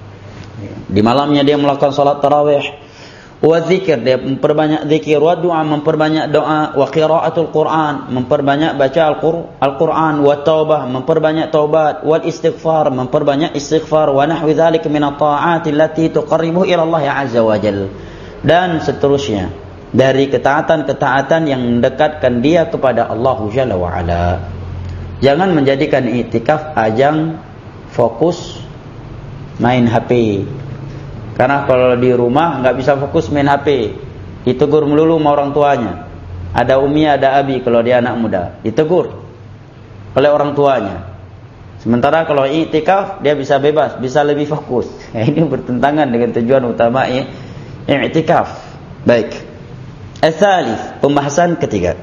Di malamnya dia melakukan salat tarawih, wa zikir, dia memperbanyak zikir, wa doa, memperbanyak doa, wa qiraatul Quran, memperbanyak baca Al-Quran, wa taubah, memperbanyak taubat, wal istighfar, memperbanyak istighfar, wa nahwi dzalika min at-ta'ati allati tuqarribuhu ila Allah azza wa jalla, dan seterusnya dari ketaatan-ketaatan yang mendekatkan dia kepada Allah Jalla wa Ala. Jangan menjadikan i'tikaf ajang fokus main H P. Karena kalau di rumah nggak bisa fokus main H P, ditegur melulu sama orang tuanya. Ada umi, ada abi kalau dia anak muda, ditegur oleh orang tuanya. Sementara kalau i'tikaf dia bisa bebas, bisa lebih fokus. Nah, ini bertentangan dengan tujuan utama i'tikaf. Baik. Ats-tsalits, pembahasan ketiga.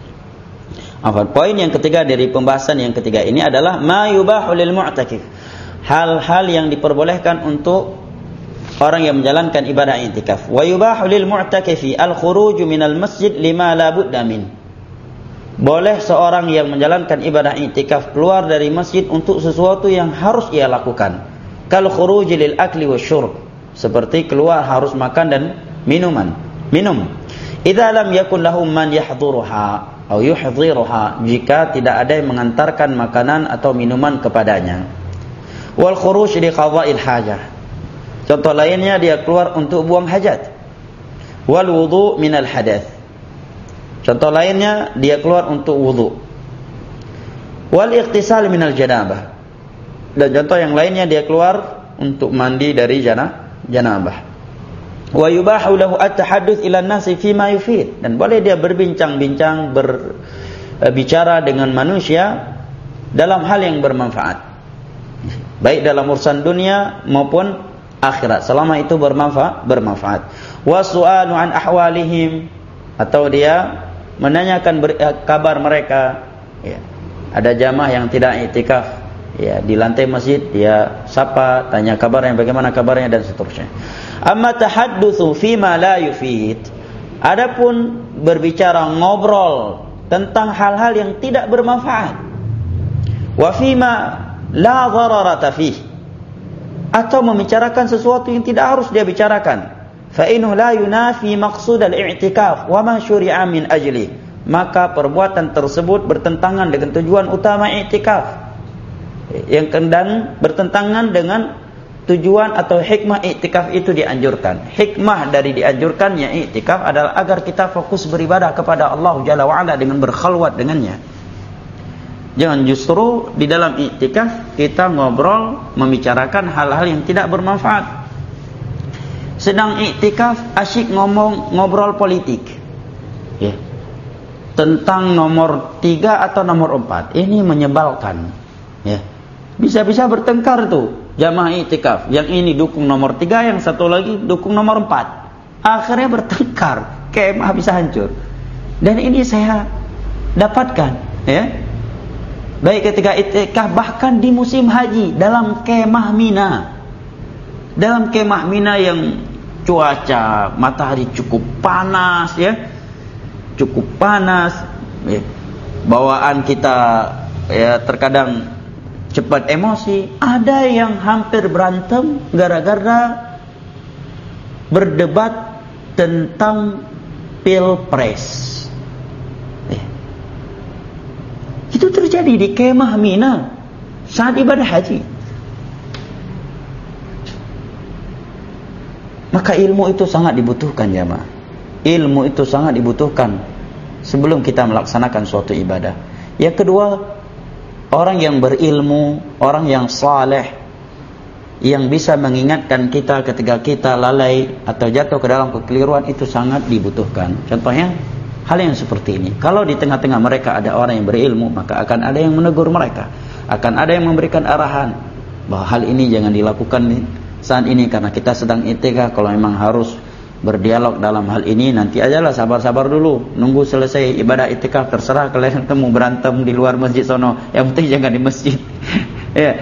Apa poin yang ketiga dari pembahasan yang ketiga ini adalah ma yubahu lil mu'takif. Hal-hal yang diperbolehkan untuk orang yang menjalankan ibadah i'tikaf. Wa yubahu lil mu'takifi al-khuruj minal masjid lima la budda min. Boleh seorang yang menjalankan ibadah i'tikaf keluar dari masjid untuk sesuatu yang harus ia lakukan. Kal khuruj lil akli wasyurb, seperti keluar harus makan dan minuman, minum. Idza lam yakun lahum man yahdhuruha atau yuhdhiruha, jika tidak ada yang mengantarkan makanan atau minuman kepadanya. Wal khuruj li qada'il hajah, contoh lainnya dia keluar untuk buang hajat. Wal wudu minal hadath, contoh lainnya dia keluar untuk wudu. Wal ightisal minal janabah, dan contoh yang lainnya dia keluar untuk mandi dari jana, janabah. Wa yubahu lahu at-tahadduts ila an-nasi fima yufid, dan boleh dia berbincang-bincang, berbicara dengan manusia dalam hal yang bermanfaat, baik dalam urusan dunia maupun akhirat, selama itu bermanfaat bermanfaat. Wa su'alu an ahwalihim, atau dia menanyakan ber, kabar mereka, ya. Ada jamaah yang tidak iktikaf, ya, di lantai masjid dia sapa, tanya kabarnya, bagaimana kabarnya, dan seterusnya. Amma tahaddutsu fima la yufid, adapun berbicara, ngobrol tentang hal-hal yang tidak bermanfaat, wa fima la dhararata fih, atau membicarakan sesuatu yang tidak harus dia bicarakan, fa innahu la yunafi maqsud al-i'tikaf wa ma syuri'a min ajli, maka perbuatan tersebut bertentangan dengan tujuan utama i'tikaf, yang dan bertentangan dengan tujuan atau hikmah i'tikaf itu dianjurkan. Hikmah dari dianjurkannya i'tikaf adalah agar kita fokus beribadah kepada Allah Jalla wa'ala dengan berkhalwat dengannya. Jangan justru di dalam i'tikaf kita ngobrol, membicarakan hal-hal yang tidak bermanfaat. Sedang i'tikaf asyik ngomong, ngobrol politik, ya, tentang nomor tiga atau nomor empat. Ini menyebalkan, ya. Bisa-bisa bertengkar tuh jamaah i'tikaf. Yang ini dukung nomor tiga, yang satu lagi dukung nomor empat. Akhirnya bertengkar, kemah bisa hancur. Dan ini saya dapatkan, ya, baik ketika i'tikaf, bahkan di musim haji, dalam kemah Mina. Dalam kemah Mina yang cuaca matahari cukup panas, ya, cukup panas, ya. Bawaan kita, ya, terkadang cepat emosi. Ada yang hampir berantem gara-gara berdebat tentang pilpres, ya. Itu terjadi di kemah Mina saat ibadah haji. Maka ilmu itu sangat dibutuhkan, jemaah. Ilmu itu sangat dibutuhkan sebelum kita melaksanakan suatu ibadah. Yang kedua, orang yang berilmu, orang yang saleh, yang bisa mengingatkan kita ketika kita lalai atau jatuh ke dalam kekeliruan, itu sangat dibutuhkan. Contohnya hal yang seperti ini. Kalau di tengah-tengah mereka ada orang yang berilmu, maka akan ada yang menegur mereka, akan ada yang memberikan arahan bahwa hal ini jangan dilakukan saat ini karena kita sedang i'tikaf. Kalau memang harus berdialog dalam hal ini, nanti ajalah, sabar-sabar dulu, nunggu selesai ibadah i'tikaf, terserah kalian ketemu berantem di luar masjid sono, yang penting jangan di masjid. Ya.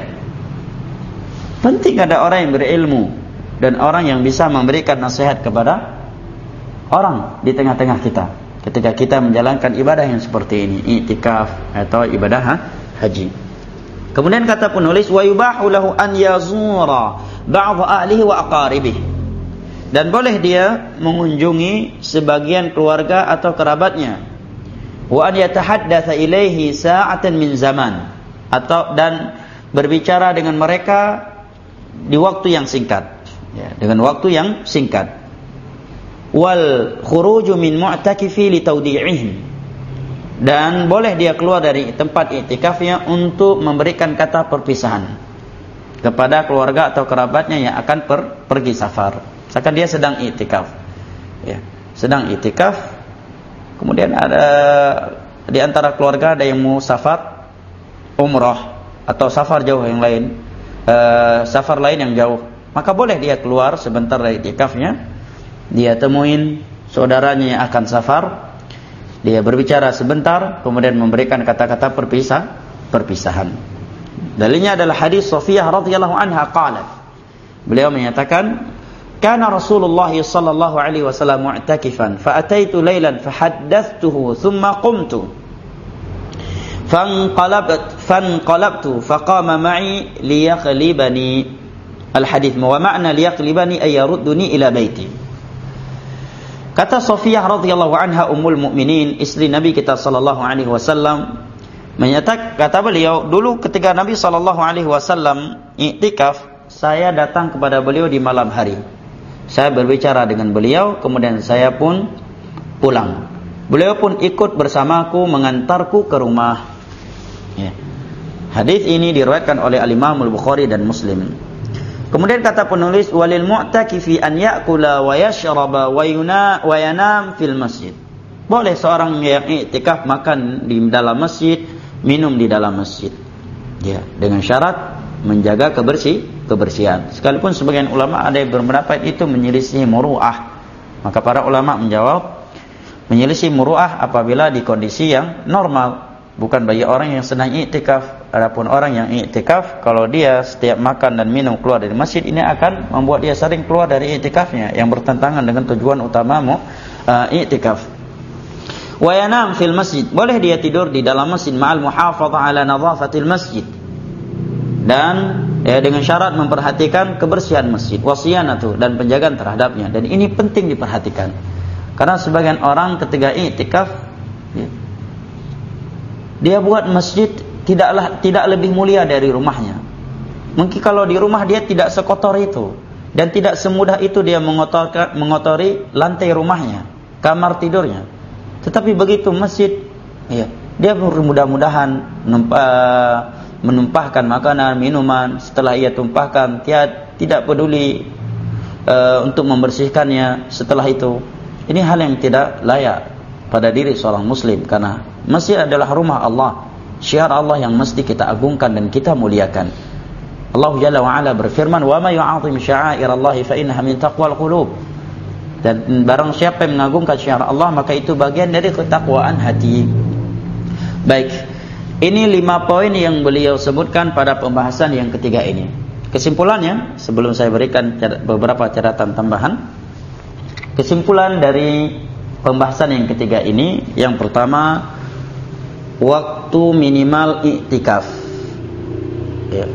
Penting ada orang yang berilmu dan orang yang bisa memberikan nasihat kepada orang di tengah-tengah kita ketika kita menjalankan ibadah yang seperti ini, i'tikaf atau ibadah ha? haji. Kemudian kata penulis, wa yubahu lahu an yazura ba'd ahlihi wa aqaribihi, dan boleh dia mengunjungi sebagian keluarga atau kerabatnya, wa an yatahaddatsa ilaihi sa'atan min zaman, atau dan berbicara dengan mereka di waktu yang singkat, ya, dengan waktu yang singkat. Wal khuruju min mu'takifi li tawdi'ihim, dan boleh dia keluar dari tempat i'tikafnya untuk memberikan kata perpisahan kepada keluarga atau kerabatnya yang akan per, pergi safar. Misalkan dia sedang i'tikaf, ya, sedang i'tikaf, kemudian ada di antara keluarga ada yang mau safar umrah atau safar jauh yang lain, uh, safar lain yang jauh, maka boleh dia keluar sebentar dari i'tikafnya, dia temuin saudaranya yang akan safar, dia berbicara sebentar, kemudian memberikan kata-kata perpisah, perpisahan. Dalilnya adalah hadis Safiyah radhiyallahu anha qalat. Beliau menyatakan, "Kana Rasulullah sallallahu alaihi wasallam mu'takifan, fa ataitu lailan fa haddathtuhu thumma qumtu. Fanqalabt fanqalabtu faqama ma'i liyaqlibani." Al-hadits wa ma'na liyaqlibani ay yarudduni ila baiti. Kata Safiyah radhiyallahu anha, ummul mukminin, istri Nabi kita sallallahu alaihi wasallam, menyatakan, kata beliau, dulu ketika Nabi sallallahu alaihi wasallam i'tikaf, saya datang kepada beliau di malam hari. Saya berbicara dengan beliau, kemudian saya pun pulang. Beliau pun ikut bersamaku, mengantarku ke rumah. Ya. Hadis ini diriwayatkan oleh Al-Imam Al-Bukhari dan Muslim. Kemudian kata penulis, walil mu'takifi an ya'kula wa yashraba wa yuna wa yanam fil masjid. Boleh seorang yang i'tikaf makan di dalam masjid, minum di dalam masjid. Ya, dengan syarat menjaga kebersih, kebersihan. Sekalipun sebagian ulama ada yang berpendapat itu menyelisih muru'ah. Maka para ulama menjawab, menyelisih muru'ah apabila di kondisi yang normal, bukan bagi orang yang sedang i'tikaf. Adapun orang yang i'tikaf, kalau dia setiap makan dan minum keluar dari masjid, ini akan membuat dia sering keluar dari i'tikafnya, yang bertentangan dengan tujuan utamamu uh, i'tikaf. Wa yanam fil masjid, boleh dia tidur di dalam masjid ma'al muhafadhah ala nadhafatil masjid, dan ya, dengan syarat memperhatikan kebersihan masjid, wasiyanatu, dan penjagaan terhadapnya. Dan ini penting diperhatikan, karena sebagian orang ketika i'tikaf, ya, dia buat masjid tidaklah tidak lebih mulia dari rumahnya. Mungkin kalau di rumah dia tidak sekotor itu, dan tidak semudah itu dia mengotorkan, mengotori lantai rumahnya, kamar tidurnya. Tetapi begitu masjid, ya, dia mudah-mudahan menumpah, menumpahkan makanan, minuman. Setelah ia tumpahkan, dia tidak peduli uh, untuk membersihkannya setelah itu. Ini hal yang tidak layak pada diri seorang muslim, karena masjid adalah rumah Allah, syiar Allah yang mesti kita agungkan dan kita muliakan. Allah Jalla wa Ala berfirman, "Wa may yu'azzim sya'airallahi fa innaha min taqwal qulub." Dan barang siapa yang mengagungkan syiar Allah, maka itu bagian dari ketakwaan hati. Baik, ini lima poin yang beliau sebutkan pada pembahasan yang ketiga ini. Kesimpulannya, sebelum saya berikan beberapa catatan tambahan, kesimpulan dari pembahasan yang ketiga ini, yang pertama, waktu minimal i'tikaf. Ya.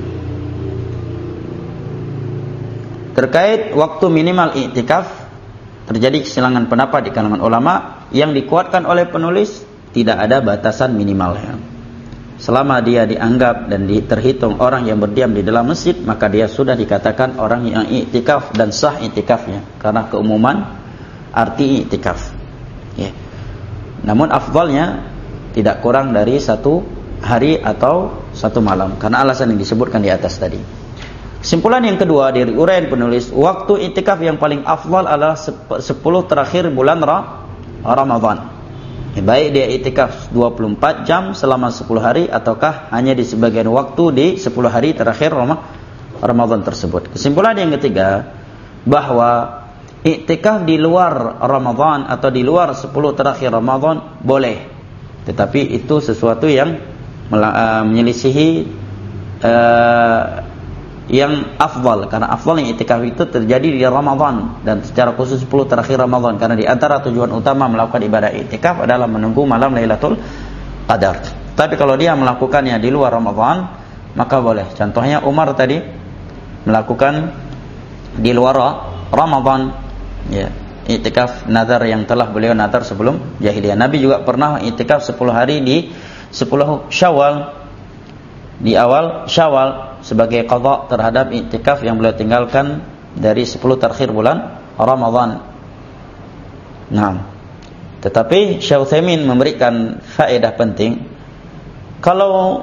Terkait waktu minimal i'tikaf, terjadi kesilangan pendapat di kalangan ulama. Yang dikuatkan oleh penulis, tidak ada batasan minimalnya. Selama dia dianggap dan terhitung orang yang berdiam di dalam masjid, maka dia sudah dikatakan orang yang i'tikaf dan sah i'tikafnya, karena keumuman arti i'tikaf. Ya. Namun afdalnya tidak kurang dari satu hari atau satu malam, karena alasan yang disebutkan di atas tadi. Kesimpulan yang kedua dari uraian penulis, waktu i'tikaf yang paling afdal adalah sepuluh terakhir bulan Ramadan. Ya, baik dia i'tikaf dua puluh empat jam selama sepuluh hari, ataukah hanya di sebagian waktu di sepuluh hari terakhir Ramadan tersebut. Kesimpulan yang ketiga, bahwa i'tikaf di luar Ramadan atau di luar sepuluh terakhir Ramadan boleh, tetapi itu sesuatu yang uh, menyelisihi uh, yang afdal, karena afdal yang i'tikaf itu terjadi di Ramadan, dan secara khusus sepuluh terakhir Ramadan, karena di antara tujuan utama melakukan ibadah i'tikaf adalah menunggu malam Lailatul Qadar. Tapi kalau dia melakukannya di luar Ramadan, maka boleh. Contohnya Umar tadi melakukan di luar Ramadan, ya, i'tikaf nazar yang telah beliau nazar sebelum jahiliyah. Nabi juga pernah i'tikaf sepuluh hari di sepuluh Syawal, di awal Syawal, sebagai qadha terhadap i'tikaf yang beliau tinggalkan dari sepuluh terakhir bulan Ramadan. Nah, tetapi Syekh Utsaimin memberikan faedah penting. Kalau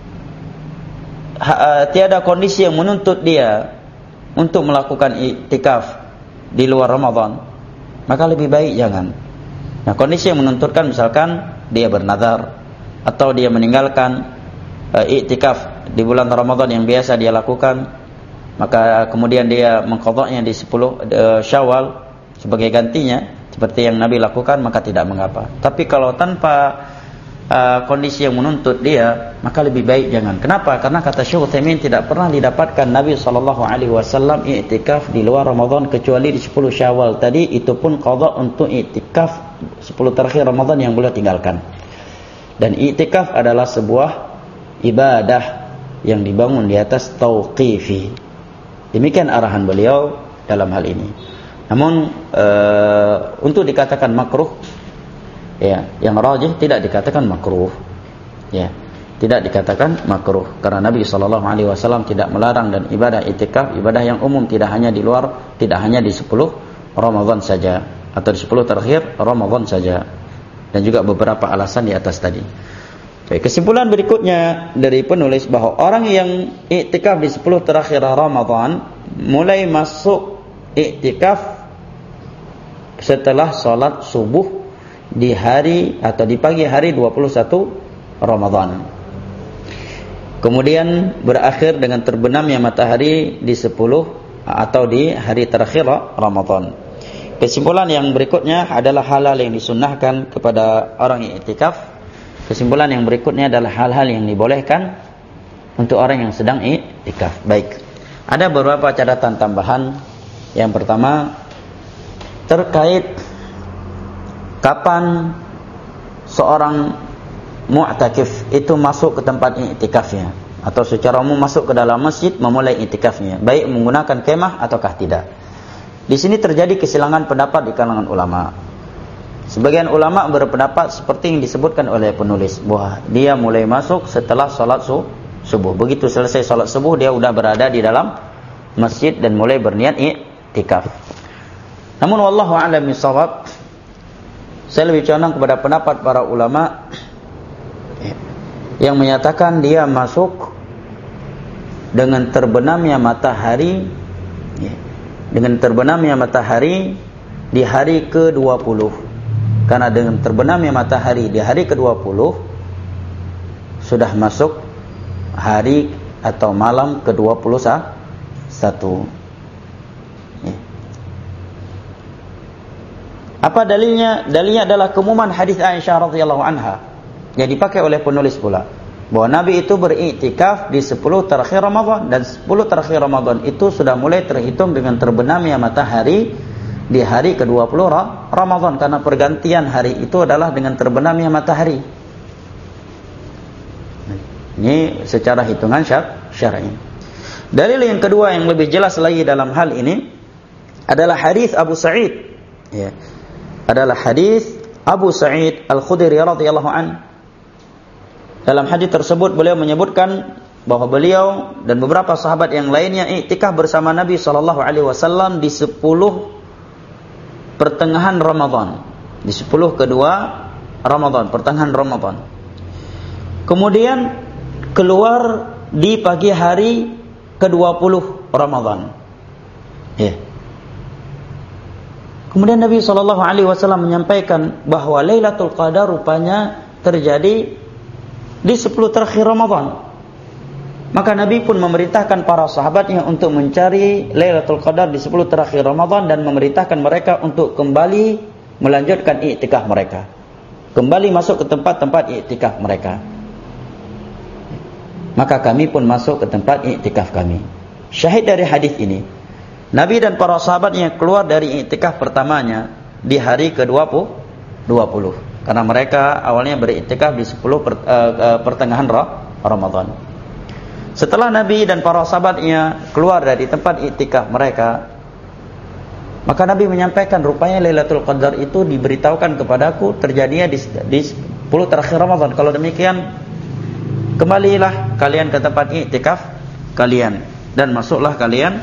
ha, tiada kondisi yang menuntut dia untuk melakukan i'tikaf di luar Ramadan, maka lebih baik jangan. Nah, kondisi yang menuntutkan, misalkan dia bernazar atau dia meninggalkan uh, i'tikaf di bulan Ramadan yang biasa dia lakukan, maka kemudian dia mengqadha'nya di sepuluh uh, Syawal sebagai gantinya, seperti yang Nabi lakukan, maka tidak mengapa. Tapi kalau tanpa uh, kondisi yang menuntut dia, maka lebih baik jangan. Kenapa? Karena kata Syekh Utsaimin, tidak pernah didapatkan Nabi sallallahu alaihi wasallam i'tikaf di luar Ramadan kecuali di sepuluh Syawal tadi, itu pun qadha untuk i'tikaf sepuluh terakhir Ramadan yang beliau tinggalkan. Dan i'tikaf adalah sebuah ibadah yang dibangun di atas tauqifi. Demikian arahan beliau dalam hal ini. Namun e, untuk dikatakan makruh, ya, yang rajih tidak dikatakan makruh, ya, tidak dikatakan makruh, karena Nabi sallallahu alaihi wasallam tidak melarang, dan ibadah i'tikaf ibadah yang umum, tidak hanya di luar, tidak hanya di sepuluh Ramadan saja atau di sepuluh terakhir Ramadan saja, dan juga beberapa alasan di atas tadi. Baik, kesimpulan berikutnya dari penulis, bahwa orang yang i'tikaf di sepuluh terakhir Ramadan mulai masuk iktikaf setelah salat subuh di hari atau di pagi hari dua puluh satu Ramadan. Kemudian berakhir dengan terbenamnya matahari di sepuluh atau di hari terakhir Ramadan. Kesimpulan yang berikutnya adalah hal-hal yang disunnahkan kepada orang yang iktikaf. Kesimpulan yang berikutnya adalah hal-hal yang dibolehkan untuk orang yang sedang iktikaf. Baik. Ada beberapa catatan tambahan. Yang pertama terkait kapan seorang mu'takif itu masuk ke tempat iktikafnya atau secara umum masuk ke dalam masjid memulai iktikafnya, baik menggunakan kemah ataukah tidak. Di sini terjadi kesilangan pendapat di kalangan ulama. Sebagian ulama berpendapat seperti yang disebutkan oleh penulis, bahwa dia mulai masuk setelah salat subuh. Begitu selesai salat subuh dia sudah berada di dalam masjid dan mulai berniat iktikaf. Namun wallahu a'lam bishawab, saya lebih condong kepada pendapat para ulama yang menyatakan dia masuk dengan terbenamnya matahari, dengan terbenamnya matahari di hari ke dua puluh. Karena dengan terbenamnya matahari di hari ke dua puluh sudah masuk hari atau malam ke dua puluh satu. Apa dalilnya? Dalilnya adalah keumuman hadis Aisyah radhiyallahu anha yang dipakai oleh penulis pula, bahwa Nabi itu beriktikaf di sepuluh terakhir Ramadan, dan sepuluh terakhir Ramadan itu sudah mulai terhitung dengan terbenamnya matahari di hari ke dua puluh Ramadan, karena pergantian hari itu adalah dengan terbenamnya matahari. Ini secara hitungan syar'i. Dalil yang kedua yang lebih jelas lagi dalam hal ini adalah hadis Abu Sa'id. Ya. Adalah hadis Abu Sa'id Al-Khudri radhiyallahu an. Dalam hadis tersebut beliau menyebutkan bahwa beliau dan beberapa sahabat yang lainnya iktikaf bersama Nabi sallallahu alaihi wasallam di sepuluh pertengahan Ramadan, di sepuluh kedua Ramadan, pertengahan Ramadan. Kemudian keluar di pagi hari ke dua puluh Ramadan. Ya. Kemudian Nabi sallallahu alaihi wasallam menyampaikan bahwa Lailatul Qadar rupanya terjadi di sepuluh terakhir Ramadan. Maka Nabi pun memerintahkan para sahabatnya untuk mencari Lailatul Qadar di sepuluh terakhir Ramadan dan memerintahkan mereka untuk kembali melanjutkan iktikaf mereka, kembali masuk ke tempat-tempat iktikaf mereka. Maka kami pun masuk ke tempat iktikaf kami. Syahid dari hadis ini, Nabi dan para sahabatnya keluar dari iktikaf pertamanya di hari ke dua puluh. Karena mereka awalnya beriktikaf di sepuluh per, uh, uh, pertengahan Ramadan. Setelah Nabi dan para sahabatnya keluar dari tempat iktikaf mereka, maka Nabi menyampaikan, rupanya Lailatul Qadar itu diberitahukan kepadaku terjadinya di, di sepuluh terakhir Ramadan. Kalau demikian, kembalilah kalian ke tempat iktikaf kalian dan masuklah kalian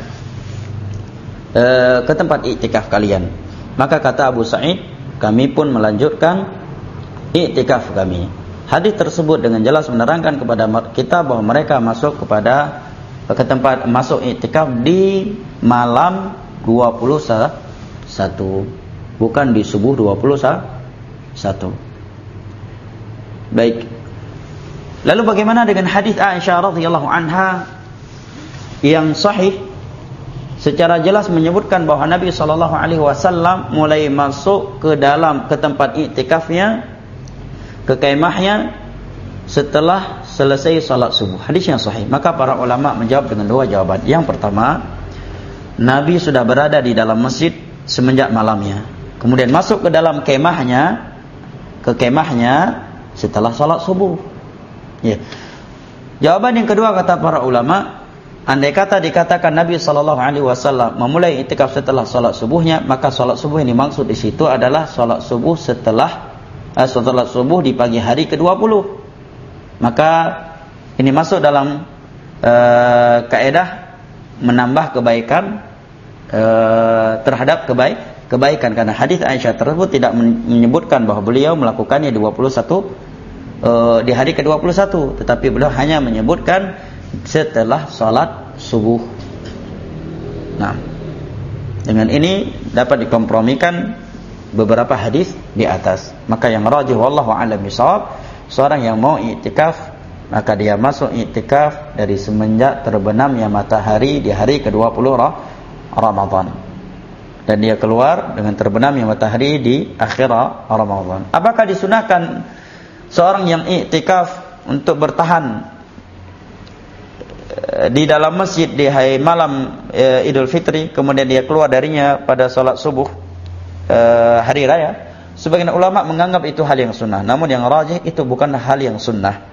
uh, ke tempat iktikaf kalian. Maka kata Abu Sa'id, kami pun melanjutkan iktikaf kami. Hadis tersebut dengan jelas menerangkan kepada kita bahwa mereka masuk kepada ke tempat masuk iktikaf di malam dua puluh satu, bukan di subuh dua puluh satu. Baik. Lalu bagaimana dengan hadis Aisyah radhiyallahu anha yang sahih secara jelas menyebutkan bahwa Nabi sallallahu alaihi wasallam mulai masuk ke dalam ke tempat iktikafnya, ke kemahnya setelah selesai salat subuh. Hadis yang sahih. Maka para ulama menjawab dengan dua jawaban. Yang pertama, Nabi sudah berada di dalam masjid semenjak malamnya, kemudian masuk ke dalam kemahnya, ke kemahnya setelah salat subuh. Ya. Jawaban yang kedua kata para ulama, andai kata dikatakan Nabi sallallahu alaihi wasallam memulai iktikaf setelah salat subuhnya, maka salat subuh yang dimaksud di situ adalah salat subuh setelah eh, setelah subuh di pagi hari ke dua puluh. Maka ini masuk dalam eh, kaidah menambah kebaikan eh, terhadap kebaik kebaikan, karena hadis Aisyah tersebut tidak menyebutkan bahwa beliau melakukannya dua puluh satu eh, di hari ke dua puluh satu, tetapi beliau hanya menyebutkan setelah salat subuh. Nah, dengan ini dapat dikompromikan beberapa hadis di atas. Maka yang rajih wallahu a'lam bishawab, seorang yang mau i'tikaf maka dia masuk i'tikaf dari semenjak terbenamnya matahari di hari ke dua puluh Ramadan, dan dia keluar dengan terbenamnya matahari di akhir Ramadan. Apakah disunahkan seorang yang i'tikaf untuk bertahan di dalam masjid di hari malam e, Idul Fitri, kemudian dia keluar darinya pada salat subuh e, hari raya? Sebagian ulama menganggap itu hal yang sunnah, namun yang rajih itu bukan hal yang sunnah.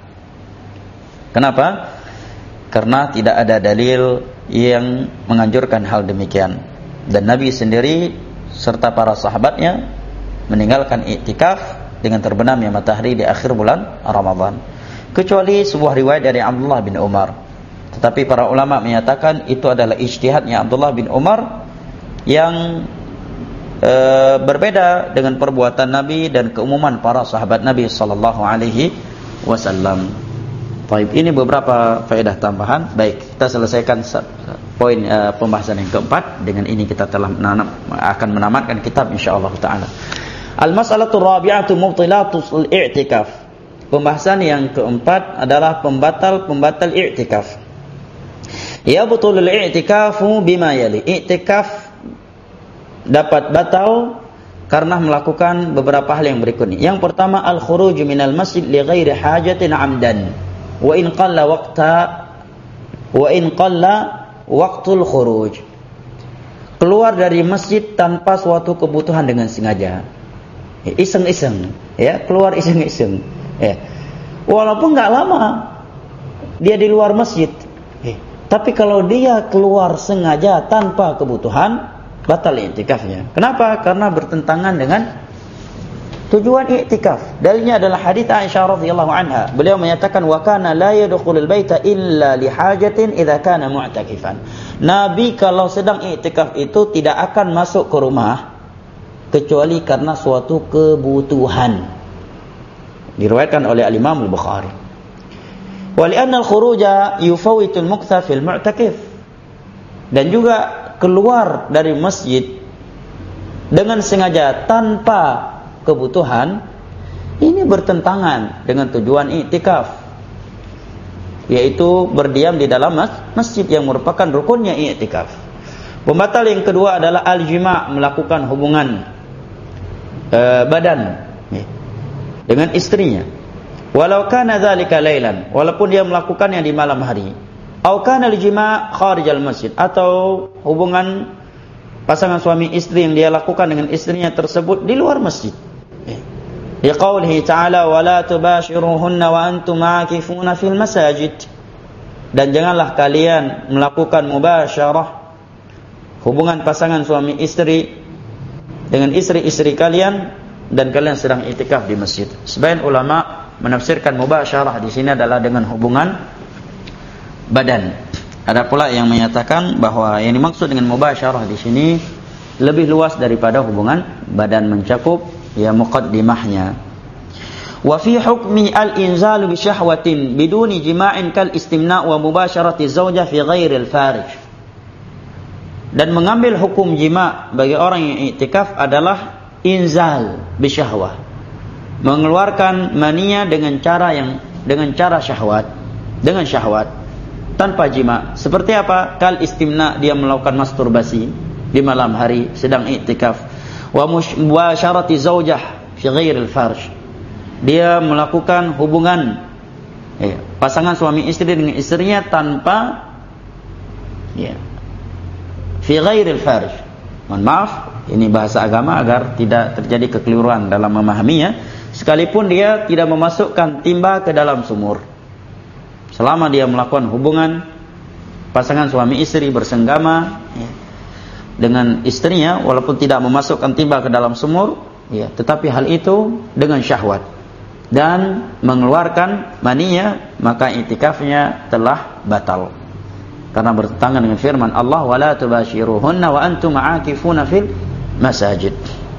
Kenapa? Karena tidak ada dalil yang menganjurkan hal demikian, dan Nabi sendiri serta para sahabatnya meninggalkan i'tikaf dengan terbenamnya matahari di akhir bulan Ramadan, kecuali sebuah riwayat dari Abdullah bin Umar. Tetapi para ulama menyatakan itu adalah ijtihadnya Abdullah bin Umar yang e, berbeda dengan perbuatan Nabi dan keumuman para sahabat Nabi sallallahu alaihi wasallam. Baik, ini beberapa faedah tambahan. Baik, kita selesaikan poin e, pembahasan yang keempat. Dengan ini kita telah menanam, akan menamatkan kitab insyaallah taala. Al-mas'alatu rabi'atu mubtilatul i'tikaf. Pembahasan yang keempat adalah pembatal-pembatal i'tikaf. Ya betulul i'tikafu bima yali. I'tikaf dapat batal karena melakukan beberapa hal yang berikut ini. Yang pertama, al-khuruj minal masjid li ghairi hajatin amdan wa in qalla waqta wa in qalla waqtul khuruj. Keluar dari masjid tanpa suatu kebutuhan dengan sengaja. Iseng-iseng, ya, keluar iseng-iseng. Ya. Walaupun enggak lama dia di luar masjid. Ya. Tapi kalau dia keluar sengaja tanpa kebutuhan, batal i'tikafnya. Kenapa? Karena bertentangan dengan tujuan i'tikaf. Dalilnya adalah hadits Aisyah radhiyallahu anha. Beliau menyatakan wa kana la yadkhulul baita illa li hajatin idza kana mu'takifan. Nabi kalau sedang i'tikaf itu tidak akan masuk ke rumah kecuali karena suatu kebutuhan. Diriwayatkan oleh Al-Imam Al-Bukhari. Wa li'anna al-khuruja yufawitul muktha fil mu'takif. Dan juga keluar dari masjid dengan sengaja tanpa kebutuhan ini bertentangan dengan tujuan i'tikaf, yaitu berdiam di dalam masjid yang merupakan rukunnya i'tikaf. Pembatal yang kedua adalah al-jima', melakukan hubungan e, badan ya, dengan istrinya. Walau kana dzalika lailan, walaupun dia melakukannya di malam hari. Au kana al-jima' kharijal masjid, atau hubungan pasangan suami istri yang dia lakukan dengan istrinya tersebut di luar masjid. Ya qaulihi ta'ala wala tubashiruhunna wa antum aakifuna fil masajid. Dan janganlah kalian melakukan mubasyarah, hubungan pasangan suami istri dengan istri-istri kalian dan kalian sedang i'tikaf di masjid. Sebagian ulama menafsirkan mubasyarah di sini adalah dengan hubungan badan. Ada pula yang menyatakan bahwa yang dimaksud dengan mubasyarah di sini lebih luas daripada hubungan badan, mencakup ya muqaddimahnya. Wa fi hukmi al-inzal bi syahwatin biduni jima'in kal istimna' wa mubasyarati zawjah fi ghairi al-farij. Dan mengambil hukum jima' bagi orang yang i'tikaf adalah inzal bi syahwah, mengeluarkan mania dengan cara yang dengan cara syahwat, dengan syahwat tanpa jima. Seperti apa? Kal istimna, dia melakukan masturbasi di malam hari sedang i'tikaf. Wa mubasyarati zaujah fi ghairil farj, dia melakukan hubungan ya, pasangan suami istri dengan istrinya tanpa ya, fi ghairil farj. Mohon maaf, ini bahasa agama agar tidak terjadi kekeliruan dalam memahaminya. Sekalipun dia tidak memasukkan timba ke dalam sumur, selama dia melakukan hubungan pasangan suami istri bersenggama ya, dengan istrinya, walaupun tidak memasukkan timba ke dalam sumur ya, tetapi hal itu dengan syahwat dan mengeluarkan maninya, maka i'tikafnya telah batal karena bertentangan dengan firman Allah wala tubashiruhunna wa antum aakifuna fil masajid.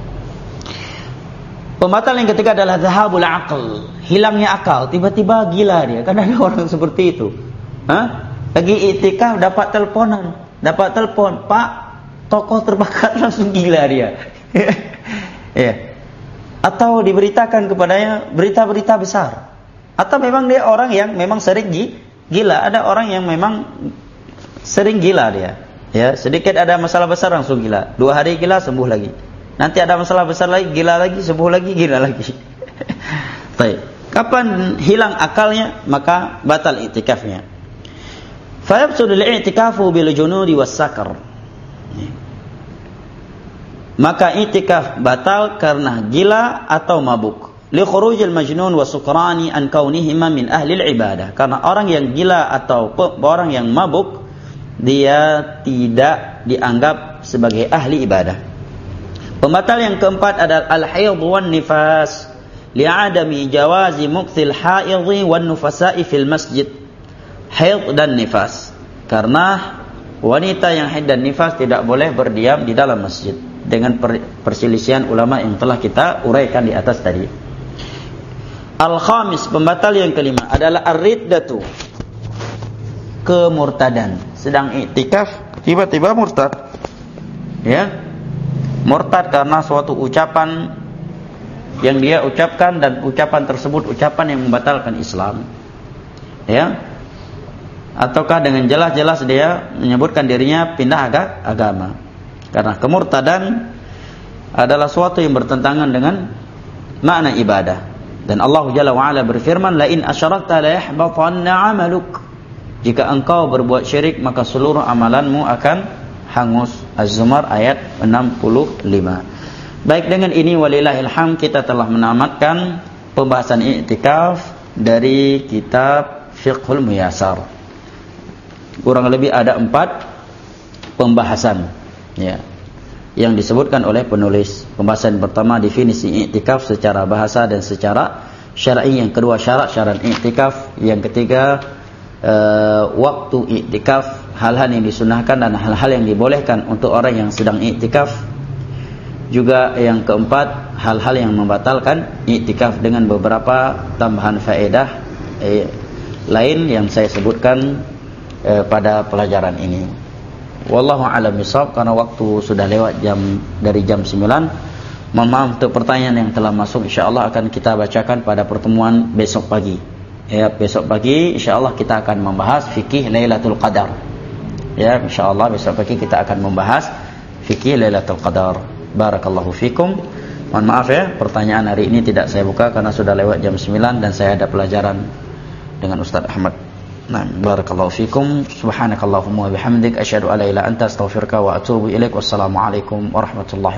Pembatal yang ketiga adalah zahabul aql, hilangnya akal, tiba-tiba gila dia. Kan ada orang seperti itu. Hah? Lagi i'tikaf dapat teleponan. dapat telepon, Pak, tokoh terbakar, langsung gila dia. Ya. Atau diberitakan kepadanya berita-berita besar. Atau memang dia orang yang memang sering gila. Ada orang yang memang sering gila dia. Ya, sedikit ada masalah besar langsung gila. Dua hari gila, sembuh lagi. Nanti ada masalah besar lagi, gila lagi, sembuh lagi, gila lagi. Baik. Kapan hilang akalnya, maka batal i'tikafnya. Fa yabsudul i'tikafu bil junudi was sakar. Maka i'tikaf batal karena gila atau mabuk. Li khurujil majnun wa sukrani an kaunihima min ahli ibadah. Karena orang yang gila atau orang yang mabuk, dia tidak dianggap sebagai ahli ibadah. Pembatal yang keempat adalah al-haid wan nifas, li'adami jawazi mukthil haidhi wan nufasa'i fil masjid. Haid dan nifas, karena wanita yang haid dan nifas tidak boleh berdiam di dalam masjid, dengan perselisihan ulama yang telah kita uraikan di atas tadi. Al-khamis, pembatal yang kelima adalah ar-riddatu, kemurtadan. Sedang iktikaf tiba-tiba murtad. Ya. Murtad karena suatu ucapan yang dia ucapkan, dan ucapan tersebut ucapan yang membatalkan Islam. Ya. Ataukah dengan jelas-jelas dia menyebutkan dirinya pindah agama. Karena kemurtadan adalah suatu yang bertentangan dengan makna ibadah. Dan Allah Jalla wa Ala berfirman, "La in asyrakta la yahbatanna 'amaluk." Jika engkau berbuat syirik, maka seluruh amalanmu akan hangus. Az-Zumar ayat enam puluh lima. Baik, dengan ini walillahil hamd kita telah menamatkan pembahasan i'tikaf dari kitab Fiqhul Muyassar. Kurang lebih ada empat pembahasan, ya, yang disebutkan oleh penulis. Pembahasan pertama definisi i'tikaf secara bahasa dan secara syar'i. Yang kedua syarat-syarat i'tikaf. Yang ketiga uh, waktu i'tikaf, hal-hal yang disunahkan dan hal-hal yang dibolehkan untuk orang yang sedang i'tikaf. Juga yang keempat, hal-hal yang membatalkan i'tikaf, dengan beberapa tambahan faedah eh, lain yang saya sebutkan eh, pada pelajaran ini. Wallahu a'lam bishawab, karena waktu sudah lewat jam dari jam sembilan. Mohon maaf untuk pertanyaan yang telah masuk, insyaallah akan kita bacakan pada pertemuan besok pagi. Ya, besok pagi insyaallah kita akan membahas fikih Lailatul Qadar. Ya, insyaallah besok pagi kita akan membahas fikih Lailatul Qadar. Barakallahu fikum. Mohon maaf ya, pertanyaan hari ini tidak saya buka karena sudah lewat jam sembilan dan saya ada pelajaran dengan Ustaz Ahmad. Nah, barakallahu fikum. Subhanakallahumma wa bihamdik asyhadu an la ilaha illa anta astaghfiruka wa atubu ilaik. Wassalamualaikum warahmatullahi